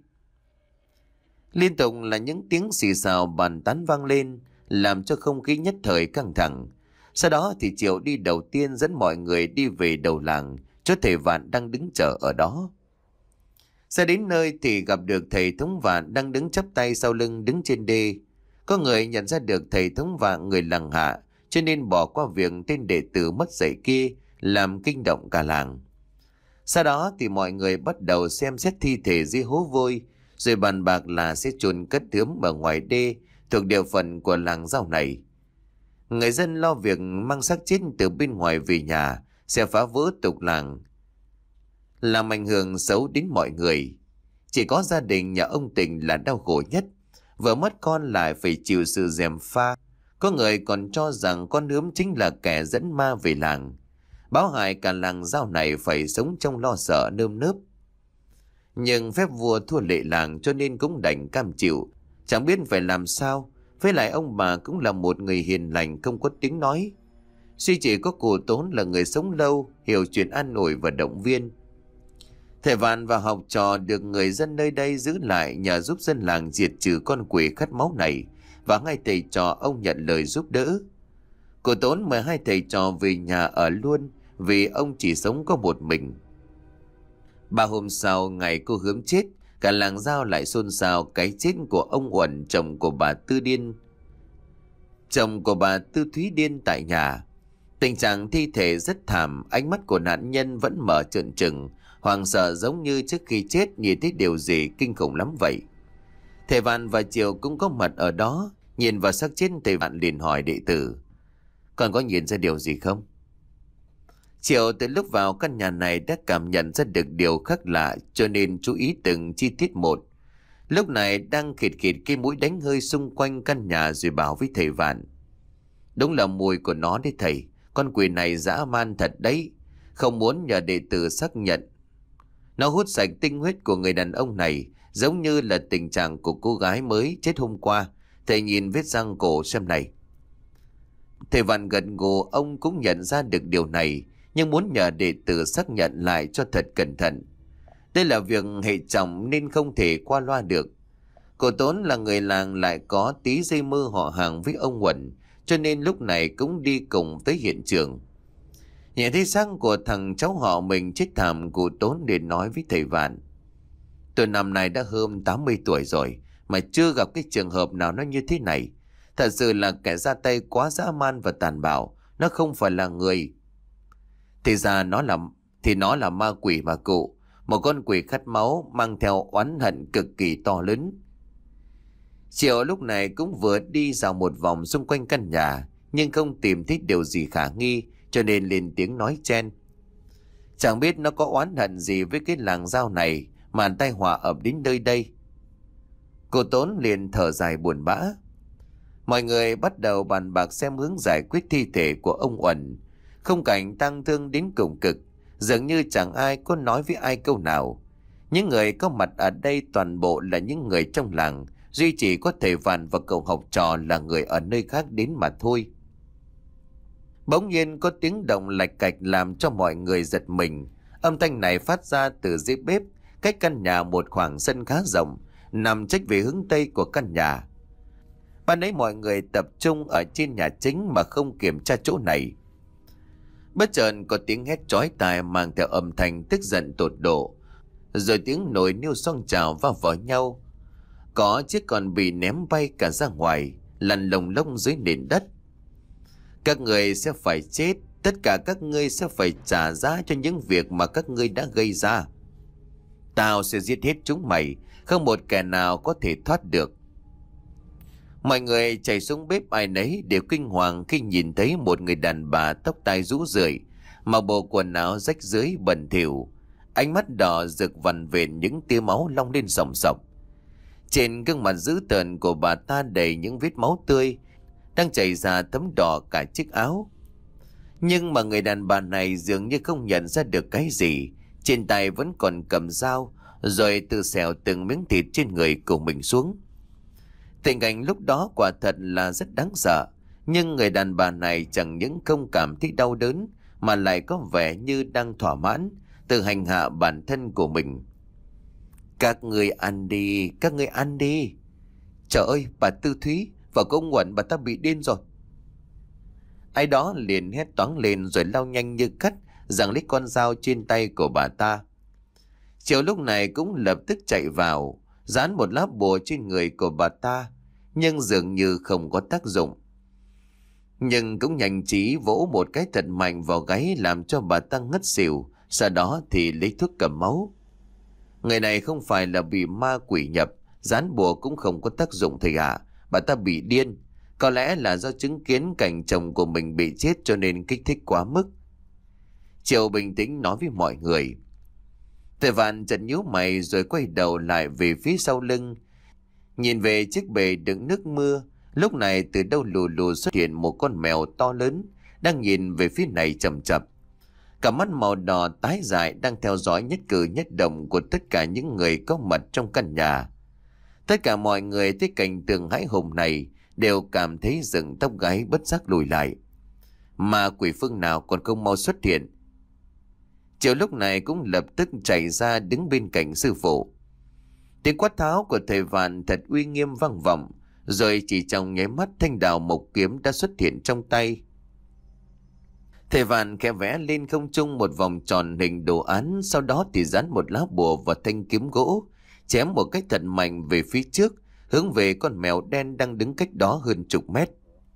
Liên tục là những tiếng xì xào bàn tán vang lên, làm cho không khí nhất thời căng thẳng. Sau đó thì Triệu đi đầu tiên dẫn mọi người đi về đầu làng, chỗ thầy Vạn đang đứng chờ ở đó. Ra đến nơi thì gặp được thầy Thống Vạn đang đứng chắp tay sau lưng đứng trên đê. Có người nhận ra được thầy Thống Vạn người làng Hạ, cho nên bỏ qua việc tên đệ tử mất dạy kia, làm kinh động cả làng. Sau đó thì mọi người bắt đầu xem xét thi thể dưới hố vôi, rồi bàn bạc là sẽ chôn cất thướm ở ngoài đê thuộc địa phận của làng Dao này. Người dân lo việc mang xác chết từ bên ngoài về nhà sẽ phá vỡ tục làng, làm ảnh hưởng xấu đến mọi người. Chỉ có gia đình nhà ông Tình là đau khổ nhất, vợ mất con lại phải chịu sự gièm pha. Có người còn cho rằng con hướm chính là kẻ dẫn ma về làng, báo hại cả làng Dao này phải sống trong lo sợ nơm nớp. Nhưng phép vua thua lệ làng cho nên cũng đành cam chịu, chẳng biết phải làm sao. Với lại ông bà cũng là một người hiền lành không có tiếng nói. Duy chỉ có cụ Tốn là người sống lâu, hiểu chuyện an ủi và động viên. Thầy Vạn và học trò được người dân nơi đây giữ lại nhờ giúp dân làng diệt trừ con quỷ khát máu này, và hai thầy trò ông nhận lời giúp đỡ. Cụ Tốn mời hai thầy trò về nhà ở luôn vì ông chỉ sống có một mình. Ba hôm sau ngày cô Hướm chết, cả làng Dao lại xôn xao cái chết của ông Uẩn, chồng của bà Tư Điên, chồng của bà Tư Thúy Điên tại nhà. Tình trạng thi thể rất thảm, ánh mắt của nạn nhân vẫn mở trợn trừng, hoảng sợ giống như trước khi chết nhìn thấy điều gì kinh khủng lắm vậy. Thầy Vạn và Triều cũng có mặt ở đó, nhìn vào xác chết thầy Vạn liền hỏi đệ tử: "Con có nhìn ra điều gì không?" Triệu từ lúc vào căn nhà này đã cảm nhận ra được điều khác lạ, cho nên chú ý từng chi tiết một. Lúc này đang khịt khịt cái mũi đánh hơi xung quanh căn nhà rồi bảo với thầy Vạn: "Đúng là mùi của nó đấy thầy, con quỷ này dã man thật đấy, không muốn nhờ đệ tử xác nhận. Nó hút sạch tinh huyết của người đàn ông này, giống như là tình trạng của cô gái mới chết hôm qua. Thầy nhìn vết răng cổ xem này." Thầy Vạn gật gù, ông cũng nhận ra được điều này, nhưng muốn nhờ đệ tử xác nhận lại cho thật cẩn thận. Đây là việc hệ trọng nên không thể qua loa được. Cô Tốn là người làng lại có tí dây mơ họ hàng với ông Uẩn, cho nên lúc này cũng đi cùng tới hiện trường. Nhìn thấy xác của thằng cháu họ mình chết thảm, cô Tốn liền nói với thầy Vạn: "Tôi năm nay đã hơn tám mươi tuổi rồi mà chưa gặp cái trường hợp nào nó như thế này. Thật sự là kẻ ra tay quá dã man và tàn bạo, nó không phải là người. Thì ra nó là thì nó là ma quỷ mà cụ, một con quỷ khát máu mang theo oán hận cực kỳ to lớn." Triệu lúc này cũng vừa đi dạo một vòng xung quanh căn nhà, nhưng không tìm thấy điều gì khả nghi, cho nên lên tiếng nói chen: "Chẳng biết nó có oán hận gì với cái làng Dao này mà tai họa ập đến nơi đây." Cô Tốn liền thở dài buồn bã. Mọi người bắt đầu bàn bạc xem hướng giải quyết thi thể của ông Uẩn. Không cảnh tang thương đến cùng cực, Dường như chẳng ai có nói với ai câu nào. Những người có mặt ở đây toàn bộ là những người trong làng, duy chỉ có thầy Vạn và cậu học trò là người ở nơi khác đến mà thôi. Bỗng nhiên có tiếng động lạch cạch làm cho mọi người giật mình. Âm thanh này phát ra từ dưới bếp, cách căn nhà một khoảng sân khá rộng, nằm chếch về hướng tây của căn nhà. Ban nãy mọi người tập trung ở trên nhà chính mà không kiểm tra chỗ này. Bất chợt có tiếng hét chói tai mang theo âm thanh tức giận tột độ, rồi tiếng nồi niêu xoong chảo va vào nhau. Có chiếc còn bị ném bay cả ra ngoài, lăn lồng lông dưới nền đất. Các người sẽ phải chết, tất cả các ngươi sẽ phải trả giá cho những việc mà các ngươi đã gây ra. Tao sẽ giết hết chúng mày, không một kẻ nào có thể thoát được. Mọi người chạy xuống bếp, ai nấy đều kinh hoàng khi nhìn thấy một người đàn bà tóc tai rũ rượi, mặc bộ quần áo rách rưới bẩn thỉu, ánh mắt đỏ rực vằn vện, những tia máu long lên sòng sọc. Trên gương mặt dữ tợn của bà ta đầy những vết máu tươi, đang chảy ra thấm đỏ cả chiếc áo. Nhưng mà người đàn bà này dường như không nhận ra được cái gì, trên tay vẫn còn cầm dao, rồi tự xẻo từng miếng thịt trên người của mình xuống. Tình cảnh lúc đó quả thật là rất đáng sợ, nhưng người đàn bà này chẳng những không cảm thấy đau đớn, mà lại có vẻ như đang thỏa mãn tự hành hạ bản thân của mình. Các người ăn đi, các người ăn đi. Trời ơi, bà Tư Thúy và cô Uẩn, bà ta bị điên rồi. Ai đó liền hét toáng lên rồi lao nhanh như cắt, giằng lấy con dao trên tay của bà ta. Chiều lúc này cũng lập tức chạy vào, dán một lá bùa trên người của bà ta, nhưng dường như không có tác dụng. Nhưng cũng nhanh trí vỗ một cái thật mạnh vào gáy làm cho bà ta ngất xỉu, sau đó thì lấy thuốc cầm máu. Người này không phải là bị ma quỷ nhập, dán bùa cũng không có tác dụng thầy ạ. Bà ta bị điên, có lẽ là do chứng kiến cảnh chồng của mình bị chết cho nên kích thích quá mức. Triệu bình tĩnh nói với mọi người. Thầy Vạn chợt nhíu mày rồi quay đầu lại về phía sau lưng, nhìn về chiếc bể đựng nước mưa. Lúc này từ đâu lù lù xuất hiện một con mèo to lớn, đang nhìn về phía này chầm chập. Cả mắt màu đỏ tái dại đang theo dõi nhất cử nhất động của tất cả những người có mặt trong căn nhà. Tất cả mọi người thấy cảnh tượng hãi hùng này đều cảm thấy dựng tóc gáy, bất giác lùi lại. Mà quỷ phương nào còn không mau xuất hiện. Triệu lúc này cũng lập tức chạy ra đứng bên cạnh sư phụ. Tiếng quát tháo của thầy Vạn thật uy nghiêm vang vọng, rồi chỉ trong nháy mắt thanh đào mộc kiếm đã xuất hiện trong tay. Thầy Vạn khẽ vẽ lên không trung một vòng tròn hình đồ án, sau đó thì dán một lá bùa vào thanh kiếm gỗ, chém một cách thật mạnh về phía trước, hướng về con mèo đen đang đứng cách đó hơn chục mét.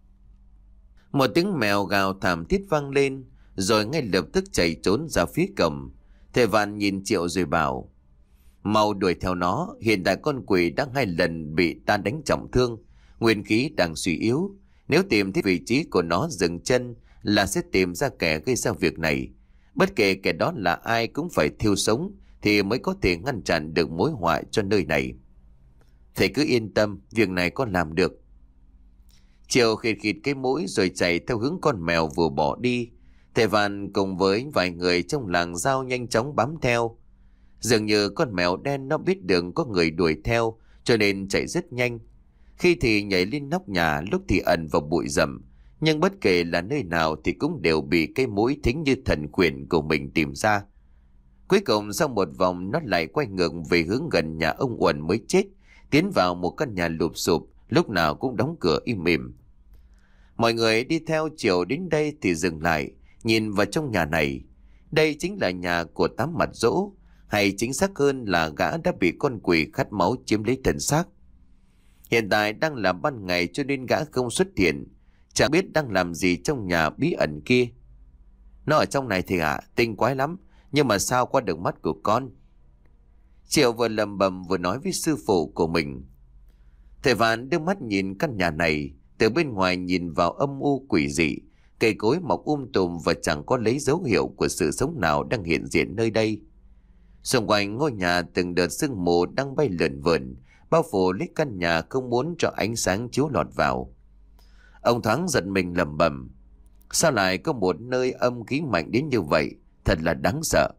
Một tiếng mèo gào thảm thiết vang lên, rồi ngay lập tức chạy trốn ra phía cổng. Thầy Vạn nhìn Triệu rồi bảo: mau đuổi theo nó, hiện tại con quỷ đã hai lần bị ta đánh trọng thương, nguyên khí đang suy yếu. Nếu tìm thấy vị trí của nó dừng chân là sẽ tìm ra kẻ gây ra việc này. Bất kể kẻ đó là ai cũng phải thiêu sống thì mới có thể ngăn chặn được mối họa cho nơi này. Thầy cứ yên tâm, việc này con làm được. Triệu khịt khịt cái mũi rồi chạy theo hướng con mèo vừa bỏ đi. Thầy Vạn cùng với vài người trong làng giao nhanh chóng bám theo. Dường như con mèo đen nó biết đường có người đuổi theo, cho nên chạy rất nhanh. Khi thì nhảy lên nóc nhà, lúc thì ẩn vào bụi rậm. Nhưng bất kể là nơi nào thì cũng đều bị cái mũi thính như thần quyền của mình tìm ra. Cuối cùng sau một vòng nó lại quay ngược về hướng gần nhà ông Uẩn mới chết, tiến vào một căn nhà lụp xụp, lúc nào cũng đóng cửa im ỉm. Mọi người đi theo Triệu đến đây thì dừng lại, nhìn vào trong nhà này. Đây chính là nhà của Tám Mặt Dỗ, hay chính xác hơn là gã đã bị con quỷ khát máu chiếm lấy thân xác. Hiện tại đang là ban ngày cho nên gã không xuất hiện, chẳng biết đang làm gì trong nhà bí ẩn kia. Nó ở trong này thì ạ, à, tinh quái lắm, nhưng mà sao qua được mắt của con? Triệu vừa lầm bầm vừa nói với sư phụ của mình. Thầy Vạn đưa mắt nhìn căn nhà này, từ bên ngoài nhìn vào âm u quỷ dị, cây cối mọc um tùm và chẳng có lấy dấu hiệu của sự sống nào đang hiện diện nơi đây. Xung quanh ngôi nhà từng đợt sương mù đang bay lượn vợn, bao phủ lấy căn nhà không muốn cho ánh sáng chiếu lọt vào. Ông thoáng giật mình lẩm bẩm, sao lại có một nơi âm khí mạnh đến như vậy? thật là đáng sợ.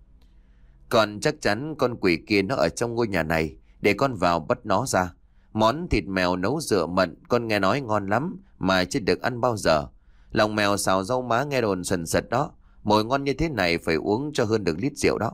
Con chắc chắn con quỷ kia nó ở trong ngôi nhà này, để con vào bắt nó ra. Món thịt mèo nấu rượu mận con nghe nói ngon lắm mà chưa được ăn bao giờ. Lòng mèo xào rau má nghe đồn sần sật đó, mồi ngon như thế này phải uống cho hơn được lít rượu đó.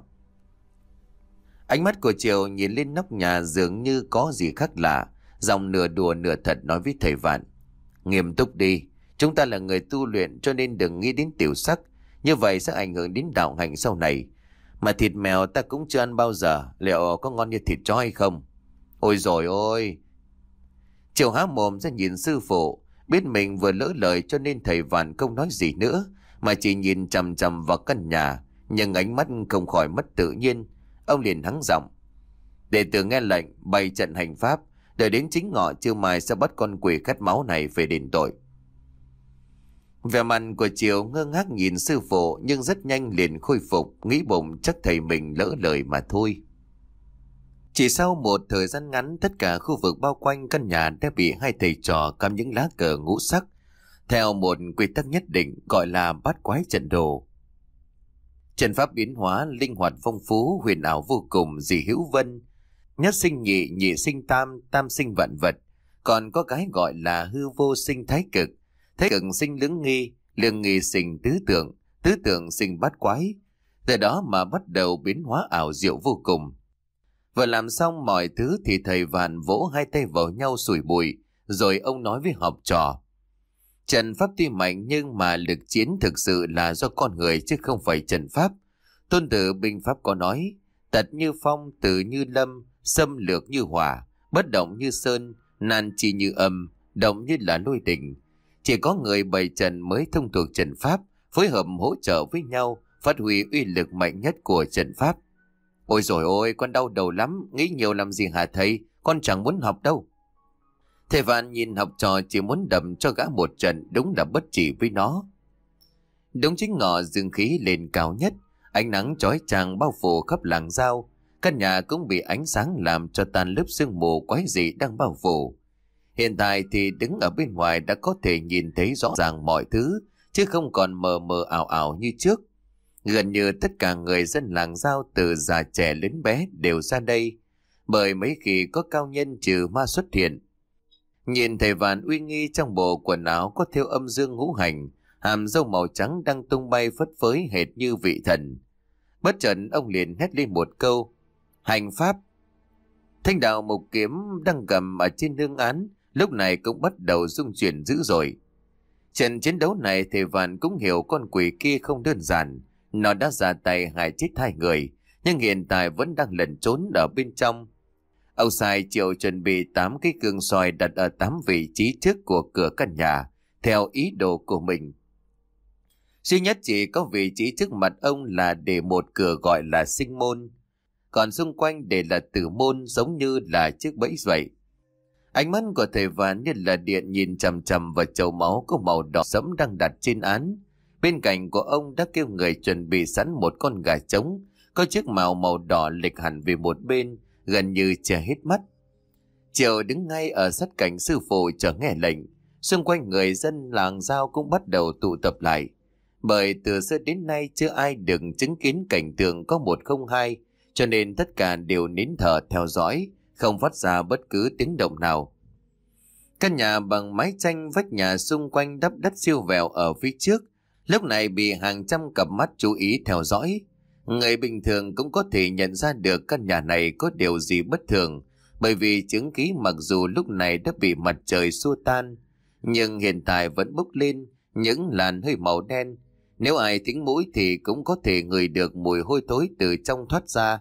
Ánh mắt của Triều nhìn lên nóc nhà dường như có gì khác lạ, giọng nửa đùa nửa thật nói với thầy Vạn: Nghiêm túc đi, chúng ta là người tu luyện cho nên đừng nghĩ đến tiểu sắc, như vậy sẽ ảnh hưởng đến đạo hành sau này. Mà thịt mèo ta cũng chưa ăn bao giờ, liệu có ngon như thịt chó hay không? Ôi rồi ôi! Triều há mồm ra nhìn sư phụ, biết mình vừa lỡ lời cho nên thầy Vạn không nói gì nữa, mà chỉ nhìn chằm chằm vào căn nhà, nhưng ánh mắt không khỏi mất tự nhiên. Ông liền hắng giọng: Đệ tử nghe lệnh bày trận hành pháp, đợi đến chính ngọ trưa mai sẽ bắt con quỷ khát máu này về đền tội. Vẻ mặt của Triều ngơ ngác nhìn sư phụ, nhưng rất nhanh liền khôi phục, nghĩ bụng chắc thầy mình lỡ lời mà thôi. Chỉ sau một thời gian ngắn, tất cả khu vực bao quanh căn nhà đã bị hai thầy trò cắm những lá cờ ngũ sắc theo một quy tắc nhất định, gọi là bát quái trận đồ. Trận pháp biến hóa linh hoạt phong phú, huyền ảo vô cùng, dị hữu vân. Nhất sinh nhị, nhị sinh tam, tam sinh vạn vật. Còn có cái gọi là hư vô sinh thái cực. Thái cực sinh lưỡng nghi, lưỡng nghi sinh tứ tượng, tứ tượng sinh bát quái. Từ đó mà bắt đầu biến hóa ảo diệu vô cùng. Vừa làm xong mọi thứ thì thầy Vạn vỗ hai tay vào nhau sủi bụi, rồi ông nói với học trò: Trận pháp tuy mạnh nhưng mà lực chiến thực sự là do con người chứ không phải trận pháp. Tôn tử binh pháp có nói: Tật như phong, tử như lâm, xâm lược như hỏa, bất động như sơn, nan chi như âm, động như là lôi đình. Chỉ có người bày trận mới thông thuộc trận pháp, phối hợp hỗ trợ với nhau, phát huy uy lực mạnh nhất của trận pháp. Ôi rồi ôi, con đau đầu lắm, nghĩ nhiều làm gì hả thầy, con chẳng muốn học đâu. Thầy Vạn nhìn học trò chỉ muốn đập cho gã một trận, đúng là bất chỉ với nó. Đúng chính ngọ dương khí lên cao nhất, ánh nắng chói chang bao phủ khắp làng Dao. Căn nhà cũng bị ánh sáng làm cho tan lớp sương mù quái dị đang bao phủ. Hiện tại thì đứng ở bên ngoài đã có thể nhìn thấy rõ ràng mọi thứ, chứ không còn mờ mờ ảo ảo như trước. Gần như tất cả người dân làng Dao từ già trẻ đến bé đều ra đây, bởi mấy khi có cao nhân trừ ma xuất hiện. Nhìn thầy Vạn uy nghi trong bộ quần áo có thêu âm dương ngũ hành, hàm râu màu trắng đang tung bay phất phới hệt như vị thần. Bất chợt ông liền hét lên một câu: Hành pháp! Thanh đạo mục kiếm đang cầm ở trên hương án lúc này cũng bắt đầu rung chuyển dữ dội. Trận chiến đấu này thầy Vạn cũng hiểu con quỷ kia không đơn giản. Nó đã ra tay hại chết hai người, nhưng hiện tại vẫn đang lẩn trốn ở bên trong. Ông sai Triệu chuẩn bị tám cái gương soi đặt ở tám vị trí trước của cửa căn nhà, theo ý đồ của mình. Duy nhất chỉ có vị trí trước mặt ông là để một cửa gọi là sinh môn, còn xung quanh để là tử môn, giống như là chiếc bẫy vậy. Ánh mắt của thầy Vạn như là điện nhìn chằm chằm vào chậu máu có màu đỏ sẫm đang đặt trên án. Bên cạnh của ông đã kêu người chuẩn bị sẵn một con gà trống, có chiếc mào màu đỏ lệch hẳn về một bên, gần như che hết mắt. Triệu đứng ngay ở sát cạnh sư phụ chờ nghe lệnh. Xung quanh người dân làng Dao cũng bắt đầu tụ tập lại, bởi từ xưa đến nay chưa ai được chứng kiến cảnh tượng có một không hai, cho nên tất cả đều nín thở theo dõi, không phát ra bất cứ tiếng động nào. Căn nhà bằng mái tranh, vách nhà xung quanh đắp đất siêu vẹo ở phía trước, lúc này bị hàng trăm cặp mắt chú ý theo dõi. Người bình thường cũng có thể nhận ra được căn nhà này có điều gì bất thường, bởi vì chứng khí mặc dù lúc này đã bị mặt trời xua tan, nhưng hiện tại vẫn bốc lên những làn hơi màu đen. Nếu ai thính mũi thì cũng có thể ngửi được mùi hôi thối từ trong thoát ra.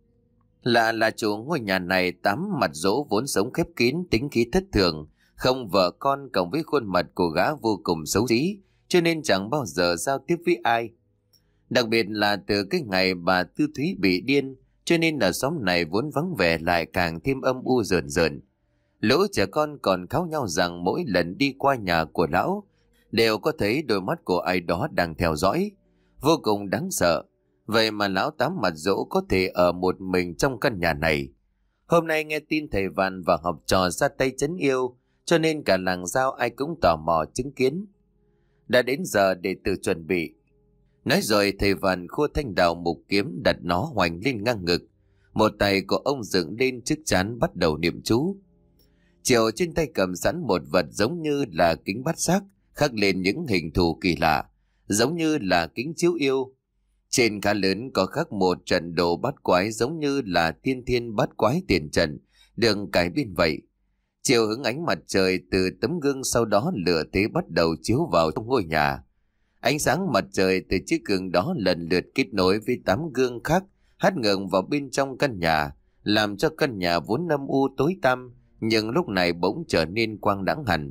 Lạ là chủ ngôi nhà này tám mặt dỗ vốn sống khép kín, tính khí thất thường, không vợ con, cộng với khuôn mặt của gã vô cùng xấu xí, cho nên chẳng bao giờ giao tiếp với ai. Đặc biệt là từ cái ngày bà Tư Thúy bị điên, cho nên ở xóm này vốn vắng vẻ lại càng thêm âm u rợn rợn. Lũ trẻ con còn kháo nhau rằng mỗi lần đi qua nhà của lão đều có thấy đôi mắt của ai đó đang theo dõi, vô cùng đáng sợ. Vậy mà lão tám mặt dỗ có thể ở một mình trong căn nhà này. Hôm nay nghe tin thầy Vạn và học trò ra tay trấn yêu, cho nên cả làng Dao ai cũng tò mò chứng kiến. Đã đến giờ để tự chuẩn bị. Nói rồi thầy Vạn khua thanh đào mục kiếm đặt nó hoành lên ngang ngực. Một tay của ông dựng lên trước trán bắt đầu niệm chú. Triệu trên tay cầm sẵn một vật giống như là kính bát giác, khắc lên những hình thù kỳ lạ, giống như là kính chiếu yêu. Trên khá lớn có khắc một trận đồ bát quái giống như là tiên thiên bát quái tiền trận, được cài bên vậy. Chiều hướng ánh mặt trời từ tấm gương, sau đó lửa thế bắt đầu chiếu vào trong ngôi nhà. Ánh sáng mặt trời từ chiếc gương đó lần lượt kết nối với tám gương khác, hắt ngược vào bên trong căn nhà, làm cho căn nhà vốn âm u tối tăm, nhưng lúc này bỗng trở nên quang đãng hẳn.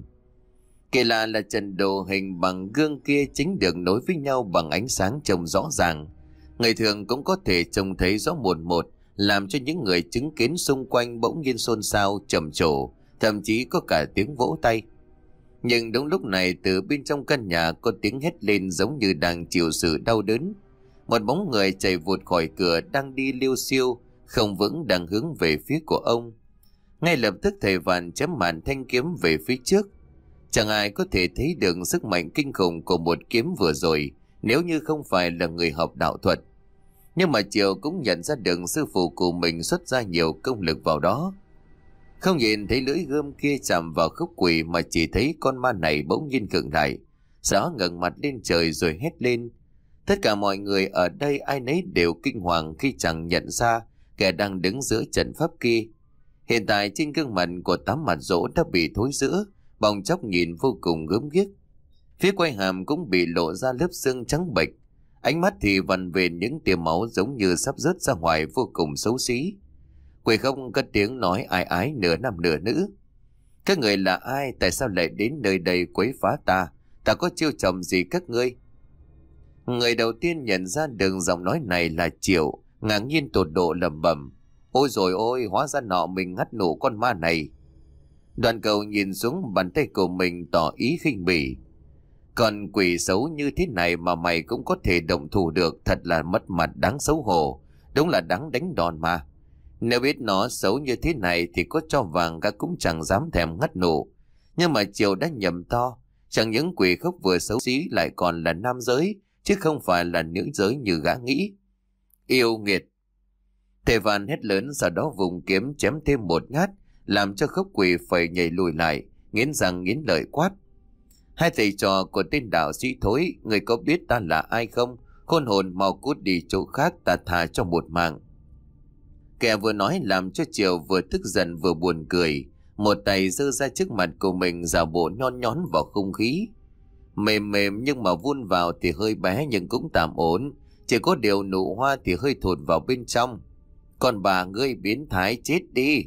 Kỳ lạ là trận đồ hình bằng gương kia chính được nối với nhau bằng ánh sáng trông rõ ràng. Người thường cũng có thể trông thấy rõ một một, làm cho những người chứng kiến xung quanh bỗng nhiên xôn xao, trầm trồ, thậm chí có cả tiếng vỗ tay. Nhưng đúng lúc này từ bên trong căn nhà có tiếng hét lên giống như đang chịu sự đau đớn. Một bóng người chạy vụt khỏi cửa đang đi liêu xiêu, không vững đang hướng về phía của ông. Ngay lập tức thầy Vạn chém màn thanh kiếm về phía trước. Chẳng ai có thể thấy được sức mạnh kinh khủng của một kiếm vừa rồi nếu như không phải là người học đạo thuật. Nhưng mà Triều cũng nhận ra được sư phụ của mình xuất ra nhiều công lực vào đó. Không nhìn thấy lưỡi gươm kia chạm vào khúc quỷ mà chỉ thấy con ma này bỗng nhiên khựng lại, sau đó ngẩng mặt lên trời rồi hét lên. Tất cả mọi người ở đây ai nấy đều kinh hoàng khi chẳng nhận ra kẻ đang đứng giữa trận pháp kia. Hiện tại trên gương mặt của tám mặt dỗ đã bị thối rữa, bong chóc nhìn vô cùng gớm ghiếc. Phía quai hàm cũng bị lộ ra lớp xương trắng bệch, ánh mắt thì vằn vện những tia máu giống như sắp rớt ra ngoài, vô cùng xấu xí. Quỷ không cất tiếng nói ai ái nửa nam nửa nữ. Các người là ai? Tại sao lại đến nơi đây quấy phá ta? Ta có chiêu trò gì các ngươi? Người đầu tiên nhận ra được giọng nói này là Triệu, ngạc nhiên tột độ lẩm bẩm: Ôi rồi ôi, hóa ra nọ mình ngắt nổ con ma này. Đoàn Cầu nhìn xuống bàn tay của mình tỏ ý khinh bỉ. Còn quỷ xấu như thế này mà mày cũng có thể động thủ được, thật là mất mặt đáng xấu hổ, đúng là đáng đánh đòn mà. Nếu biết nó xấu như thế này thì có cho vàng gã cũng chẳng dám thèm ngắt nổ. Nhưng mà Triều đã nhầm to, chẳng những quỷ khốc vừa xấu xí lại còn là nam giới, chứ không phải là nữ giới như gã nghĩ. Yêu nghiệt! Thầy Vạn hét lớn, sau đó vùng kiếm chém thêm một nhát, làm cho khốc quỷ phải nhảy lùi lại, nghiến răng nghiến lợi quát: Hai thầy trò của tên đạo sĩ thối, người có biết ta là ai không? Khôn hồn mau cút đi chỗ khác, ta thà cho một mạng. Kẻ vừa nói làm cho Triều vừa tức giận vừa buồn cười, một tay giơ ra trước mặt của mình giả bộ nhon nhón vào không khí. Mềm mềm nhưng mà vun vào thì hơi bé nhưng cũng tạm ổn, chỉ có điều nụ hoa thì hơi thụt vào bên trong. Còn bà ngươi biến thái chết đi!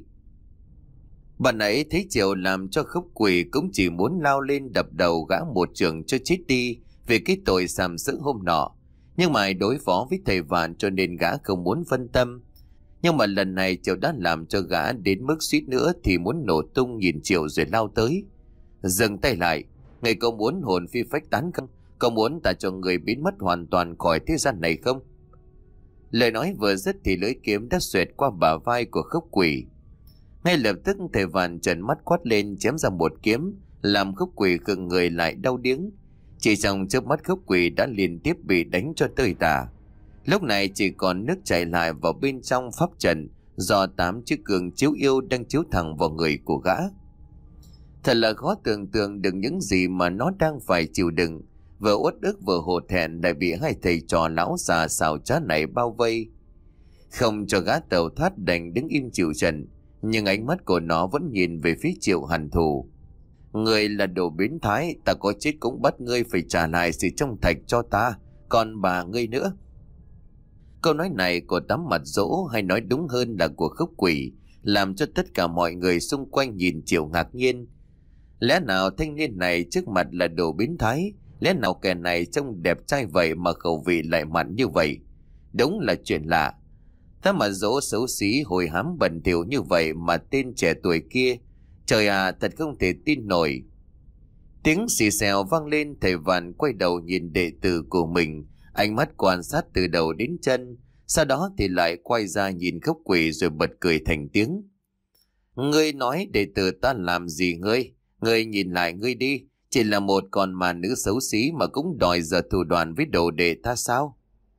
Bà nãy thấy Triều làm cho khốc quỷ cũng chỉ muốn lao lên đập đầu gã một trường cho chết đi vì cái tội sàm sỡ hôm nọ. Nhưng mà đối phó với thầy Vạn cho nên gã không muốn phân tâm. Nhưng mà lần này Triều đã làm cho gã đến mức suýt nữa thì muốn nổ tung nhìn Triều rồi lao tới. Dừng tay lại, người có muốn hồn phi phách tán không? Có muốn ta cho người biến mất hoàn toàn khỏi thế gian này không? Lời nói vừa dứt thì lưỡi kiếm đã xoẹt qua bả vai của khốc quỷ. Ngay lập tức thầy Vạn trợn mắt quát lên chém ra một kiếm, làm khốc quỷ khựng người lại đau điếng. Chỉ trong chớp mắt khốc quỷ đã liên tiếp bị đánh cho tơi tả. Lúc này chỉ còn nước chảy lại vào bên trong pháp trận do tám chiếc gương chiếu yêu đang chiếu thẳng vào người của gã. Thật là khó tưởng tượng được những gì mà nó đang phải chịu đựng, vừa uất ức vừa hổ thẹn lại bị hai thầy trò lão già xảo trá này bao vây. Không cho gã tẩu thoát đành đứng im chịu trận, nhưng ánh mắt của nó vẫn nhìn về phía Triệu hằn thù. Người là đồ biến thái, ta có chết cũng bắt ngươi phải trả lại sự trong thạch cho ta, còn bà ngươi nữa. Câu nói này của tám mặt dỗ, hay nói đúng hơn là của khốc quỷ, làm cho tất cả mọi người xung quanh nhìn Triệu ngạc nhiên. Lẽ nào thanh niên này trước mặt là đồ biến thái? Lẽ nào kẻ này trông đẹp trai vậy mà khẩu vị lại mặn như vậy? Đúng là chuyện lạ. Tám mặt dỗ xấu xí hồi hám bẩn thỉu như vậy mà tên trẻ tuổi kia, trời à, thật không thể tin nổi. Tiếng xì xèo vang lên, thầy Vạn quay đầu nhìn đệ tử của mình, ánh mắt quan sát từ đầu đến chân, sau đó thì lại quay ra nhìn khốc quỷ rồi bật cười thành tiếng. Ngươi nói đệ tử ta làm gì ngươi? Ngươi nhìn lại ngươi đi, Chỉ là một con mà nữ xấu xí mà cũng đòi giờ thủ đoạn với đồ đệ ta sao?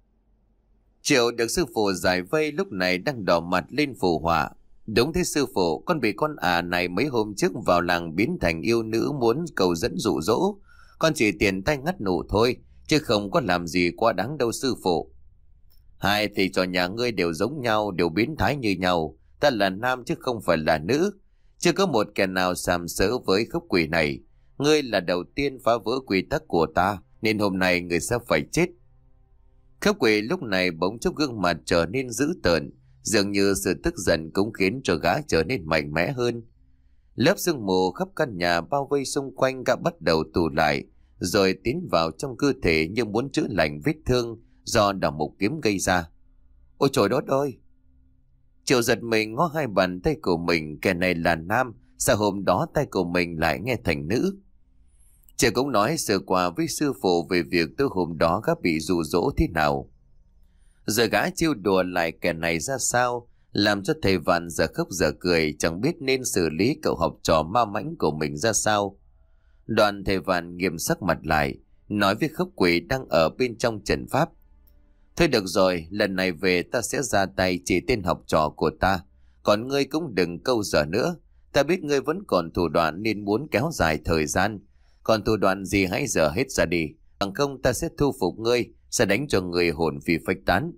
Triệu được sư phụ giải vây lúc này đang đỏ mặt lên phù họa. Đúng thế sư phụ, con bị con ả này mấy hôm trước vào làng biến thành yêu nữ muốn cầu dẫn dụ dỗ. Con chỉ tiền tay ngắt nụ thôi, chứ không có làm gì quá đáng đâu sư phụ. Hai thầy trò nhà ngươi đều giống nhau, đều biến thái như nhau. Ta là nam chứ không phải là nữ. Chưa có một kẻ nào sàm sỡ với khốc quỷ này. Ngươi là đầu tiên phá vỡ quy tắc của ta, nên hôm nay ngươi sẽ phải chết. Khốc quỷ lúc này bỗng chốc gương mặt trở nên dữ tợn, dường như sự tức giận cũng khiến cho gã trở nên mạnh mẽ hơn. Lớp sương mù khắp căn nhà bao vây xung quanh gã bắt đầu tụ lại, rồi tiến vào trong cơ thể như muốn chữa lành vết thương do đào mục kiếm gây ra. Ôi trời đất ơi! Triệu giật mình ngó hai bàn tay của mình, kẻ này là nam, sao hôm đó tay của mình lại nghe thành nữ? Triệu cũng nói sơ qua với sư phụ về việc tối hôm đó gã bị dụ dỗ thế nào. Giờ gã chiêu đùa lại kẻ này ra sao, làm cho thầy Vạn giờ khóc giờ cười, chẳng biết nên xử lý cậu học trò ma mãnh của mình ra sao. Đoạn thầy Vạn nghiêm sắc mặt lại, nói với khốc quỷ đang ở bên trong trận pháp. Thôi được rồi, lần này về ta sẽ ra tay chỉ tên học trò của ta, còn ngươi cũng đừng câu giờ nữa. Ta biết ngươi vẫn còn thủ đoạn nên muốn kéo dài thời gian, còn thủ đoạn gì hãy giờ hết ra đi, bằng không ta sẽ thu phục ngươi, sẽ đánh cho người hồn phi phách tán.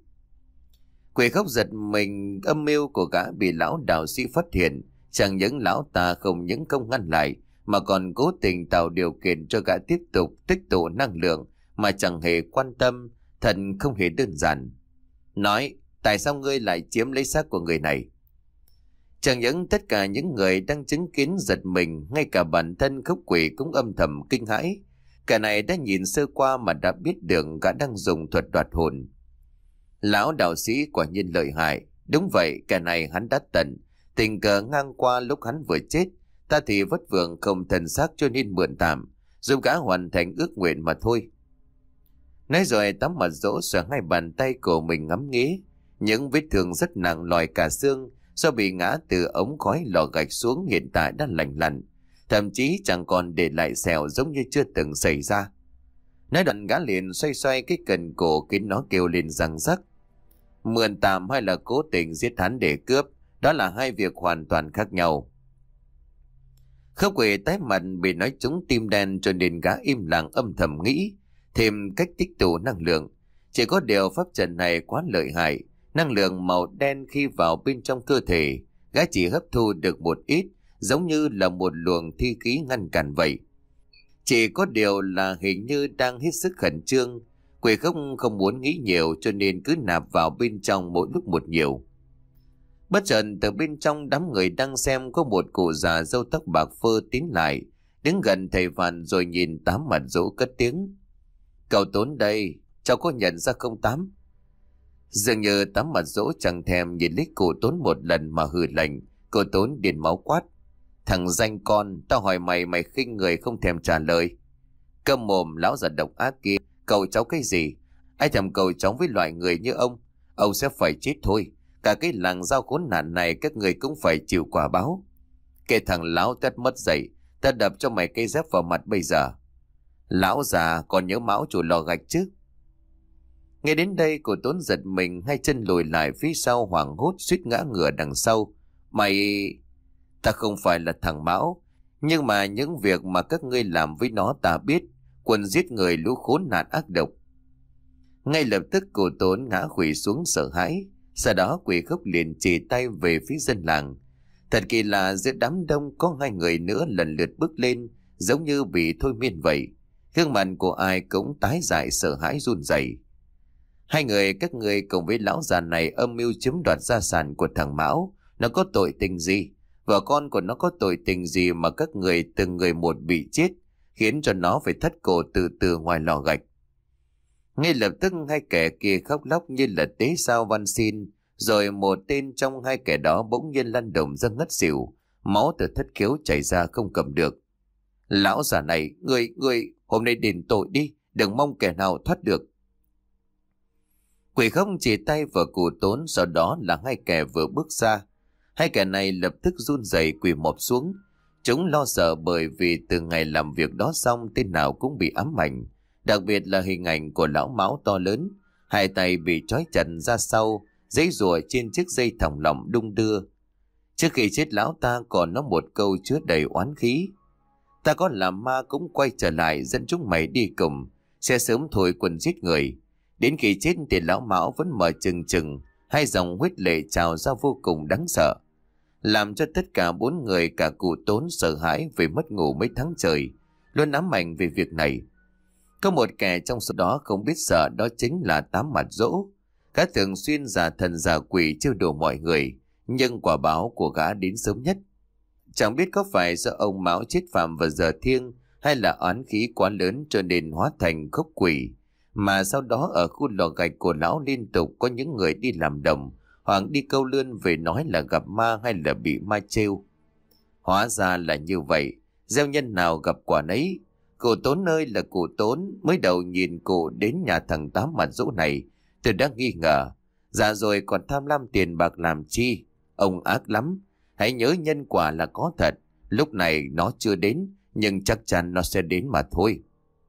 Quỷ khóc giật mình, âm mưu của gã bị lão đạo sĩ phát hiện, chẳng những lão ta không những không ngăn lại, mà còn cố tình tạo điều kiện cho gã tiếp tục tích tụ năng lượng mà chẳng hề quan tâm, thật không hề đơn giản. Nói, tại sao ngươi lại chiếm lấy xác của người này? Chẳng những tất cả những người đang chứng kiến giật mình, ngay cả bản thân khốc quỷ cũng âm thầm kinh hãi. Cả này đã nhìn sơ qua mà đã biết được gã đang dùng thuật đoạt hồn. Lão đạo sĩ quả nhiên lợi hại. Đúng vậy, kẻ này hắn đã tận, tình cờ ngang qua lúc hắn vừa chết, ta thì vất vưởng không thần xác cho nên mượn tạm, giúp gã hoàn thành ước nguyện mà thôi. Nói rồi tắm mặt dỗ xoa hai bàn tay của mình ngắm nghía, những vết thương rất nặng lòi cả xương do bị ngã từ ống khói lò gạch xuống hiện tại đã lành lặn, thậm chí chẳng còn để lại sẹo giống như chưa từng xảy ra. Nói đoạn gã liền xoay xoay cái cần cổ khiến nó kêu lên răng rắc. Mượn tạm hay là cố tình giết hắn để cướp, đó là hai việc hoàn toàn khác nhau. Khốc quỷ tái mặt bị nói trúng tim đen cho nên gã im lặng âm thầm nghĩ thêm cách tích tụ năng lượng. Chỉ có điều pháp trận này quá lợi hại, năng lượng màu đen khi vào bên trong cơ thể, gã chỉ hấp thu được một ít, giống như là một luồng thi khí ngăn cản vậy. Chỉ có điều là hình như đang hết sức khẩn trương. Quỷ khóc không muốn nghĩ nhiều cho nên cứ nạp vào bên trong mỗi lúc một nhiều. Bất chợt từ bên trong đám người đang xem có một cụ già râu tóc bạc phơ tiến lại, đứng gần thầy Vạn rồi nhìn Tám mặt dỗ cất tiếng. Cậu Tốn đây, cháu có nhận ra không Tám? Dường như Tám mặt dỗ chẳng thèm nhìn lấy cụ Tốn một lần mà hừ lạnh. Cụ Tốn điên máu quát. Thằng danh con, tao hỏi mày mày khinh người không thèm trả lời. Câm mồm lão già độc ác kia, cầu cháu cái gì? Ai thèm cầu cháu với loại người như ông? Ông sẽ phải chết thôi. Cả cái làng giao khốn nạn này các người cũng phải chịu quả báo. Kể thằng lão tét mất dậy, ta đập cho mày cây dép vào mặt bây giờ. Lão già còn nhớ máu chủ lò gạch chứ? Nghe đến đây cô Tốn giật mình, hai chân lùi lại phía sau hoảng hốt suýt ngã ngửa đằng sau. Mày... Ta không phải là thằng Mão, nhưng mà những việc mà các ngươi làm với nó ta biết, quần giết người lũ khốn nạn ác độc. Ngay lập tức cô Tốn ngã khuỵu xuống sợ hãi, sau đó quỷ khóc liền chỉ tay về phía dân làng. Thật kỳ lạ, giữa đám đông có hai người nữa lần lượt bước lên, giống như bị thôi miên vậy. Gương mặt của ai cũng tái dại sợ hãi run rẩy. Hai người các ngươi cùng với lão già này âm mưu chiếm đoạt gia sản của thằng Mão, nó có tội tình gì? Vợ con của nó có tội tình gì mà các người từng người một bị chết, khiến cho nó phải thất cổ từ từ ngoài lò gạch? Ngay lập tức hai kẻ kia khóc lóc như là tế sao van xin, rồi một tên trong hai kẻ đó bỗng nhiên lăn đồng ra ngất xỉu, máu từ thất khiếu chảy ra không cầm được. Lão già này, người, người, hôm nay đền tội đi, đừng mong kẻ nào thoát được. Quỷ khóc chỉ tay vào cụ Tốn, sau đó là hai kẻ vừa bước ra. Hai kẻ này lập tức run rẩy quỳ mọp xuống. Chúng lo sợ bởi vì từ ngày làm việc đó xong tên nào cũng bị ám ảnh. Đặc biệt là hình ảnh của lão Mão to lớn, hai tay bị trói chặt ra sau, giãy giụa trên chiếc dây thòng lọng đung đưa. Trước khi chết lão ta còn nói một câu chứa đầy oán khí: ta có làm ma cũng quay trở lại dẫn chúng mày đi cùng, sẽ sớm thôi quần giết người. Đến khi chết thì lão Mão vẫn mở trừng trừng, hai dòng huyết lệ trào ra vô cùng đáng sợ, làm cho tất cả bốn người cả cụ Tốn sợ hãi vì mất ngủ mấy tháng trời, luôn ám ảnh về việc này. Có một kẻ trong số đó không biết sợ, đó chính là Tám Mặt Dỗ. Gã thường xuyên giả thần giả quỷ trêu đùa mọi người, nhưng quả báo của gã đến sớm nhất. Chẳng biết có phải do ông Mão chết phạm vào giờ thiêng, hay là oán khí quá lớn cho nên hóa thành khốc quỷ, mà sau đó ở khu lò gạch của lão liên tục có những người đi làm đồng hoặc đi câu lươn về nói là gặp ma hay là bị ma trêu. Hóa ra là như vậy, gieo nhân nào gặp quả nấy. Cụ Tốn ơi là cụ Tốn, mới đầu nhìn cụ đến nhà thằng Tám Mặt Dỗ này, tôi đã nghi ngờ. Dạ rồi còn tham lam tiền bạc làm chi? Ông ác lắm. Hãy nhớ nhân quả là có thật. Lúc này nó chưa đến, nhưng chắc chắn nó sẽ đến mà thôi.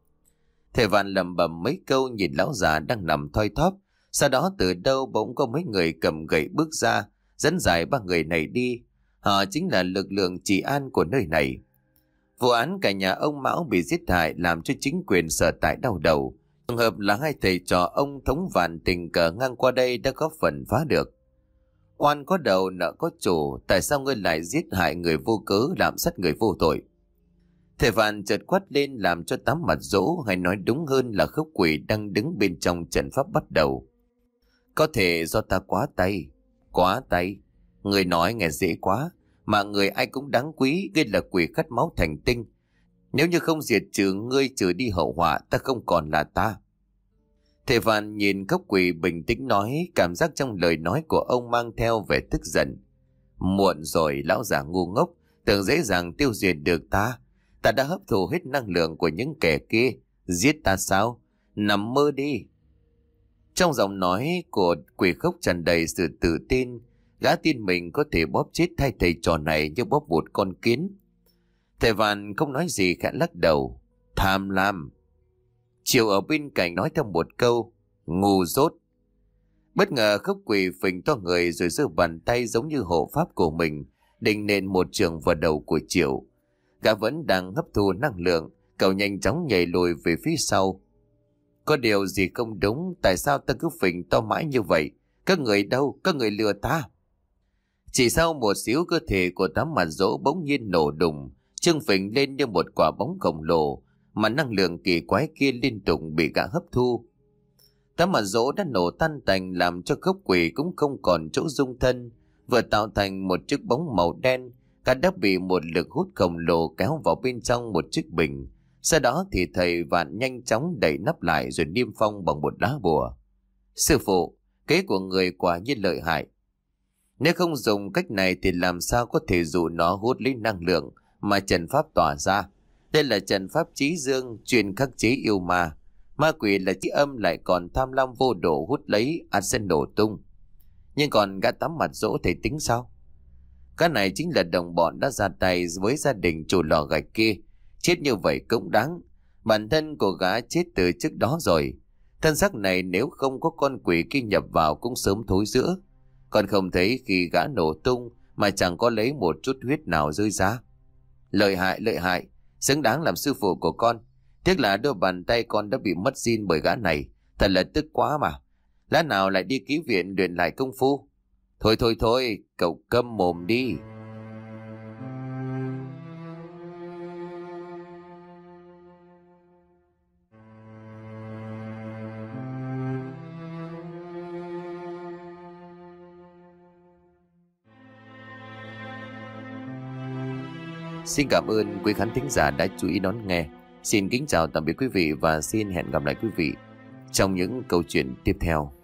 Thầy Vạn lẩm bẩm mấy câu nhìn lão già đang nằm thoi thóp. Sau đó từ đâu bỗng có mấy người cầm gậy bước ra, dẫn giải ba người này đi. Họ chính là lực lượng trị an của nơi này. Vụ án cả nhà ông Mão bị giết hại làm cho chính quyền sở tại đau đầu. Trường hợp là hai thầy trò ông Thống Vạn tình cờ ngang qua đây đã có phần phá được. Oan có đầu nợ có chủ, tại sao ngươi lại giết hại người vô cớ, làm sát người vô tội? Thầy Vạn chợt quát lên làm cho Tám Mặt Dỗ, hay nói đúng hơn là khốc quỷ đang đứng bên trong trận pháp bắt đầu. Có thể do ta quá tay. Quá tay? Người nói nghe dễ quá, mà người ai cũng đáng quý, gây là quỷ khát máu thành tinh. Nếu như không diệt trừ ngươi, trừ đi hậu họa, ta không còn là ta. Thầy Vạn nhìn khốc quỷ bình tĩnh nói, cảm giác trong lời nói của ông mang theo vẻ tức giận. Muộn rồi, lão già ngu ngốc, tưởng dễ dàng tiêu diệt được ta. Ta đã hấp thụ hết năng lượng của những kẻ kia. Giết ta sao? Nằm mơ đi. Trong giọng nói của quỷ khốc tràn đầy sự tự tin. Gã tin mình có thể bóp chết thay thầy trò này như bóp một con kiến. Thầy Vạn không nói gì, khẽ lắc đầu. Tham lam. Chiều ở bên cạnh nói theo một câu. Ngu dốt. Bất ngờ khốc quỷ phình to người rồi giơ bàn tay giống như hộ pháp của mình, định nện một trường vào đầu của Triệu. Gã vẫn đang hấp thu năng lượng, cậu nhanh chóng nhảy lùi về phía sau. Có điều gì không đúng, tại sao ta cứ phình to mãi như vậy? Các người đâu? Các người lừa ta? Chỉ sau một xíu, cơ thể của Tám Mặt Dỗ bỗng nhiên nổ đùng, trương phình lên như một quả bóng khổng lồ, mà năng lượng kỳ quái kia liên tục bị gã hấp thu. Tám Mặt Dỗ đã nổ tan tành, làm cho khốc quỷ cũng không còn chỗ dung thân, vừa tạo thành một chiếc bóng màu đen. Gã đã bị một lực hút khổng lồ kéo vào bên trong một chiếc bình. Sau đó thì thầy Vạn nhanh chóng đẩy nắp lại rồi niêm phong bằng một lá bùa. Sư phụ, kế của người quả nhiên lợi hại. Nếu không dùng cách này thì làm sao có thể dụ nó hút lấy năng lượng mà trận pháp tỏa ra. Đây là trận pháp trí dương, chuyên khắc chế yêu ma. Ma quỷ là trí âm lại còn tham lam vô độ, hút lấy ắt sẽ nổ tung. Nhưng còn gã Tám Mặt Dỗ thầy tính sao? Cái này chính là đồng bọn đã ra tay với gia đình chủ lò gạch kia. Chết như vậy cũng đáng. Bản thân của gã chết từ trước đó rồi. Thân xác này nếu không có con quỷ kia nhập vào cũng sớm thối rữa. Còn không thấy khi gã nổ tung mà chẳng có lấy một chút huyết nào rơi ra. Lợi hại, lợi hại, xứng đáng làm sư phụ của con. Tiếc là đôi bàn tay con đã bị mất zin bởi gã này. Thật là tức quá mà. Lát nào lại đi ký viện luyện lại công phu. Thôi thôi thôi, cậu câm mồm đi. Xin cảm ơn quý khán thính giả đã chú ý đón nghe. Xin kính chào tạm biệt quý vị và xin hẹn gặp lại quý vị trong những câu chuyện tiếp theo.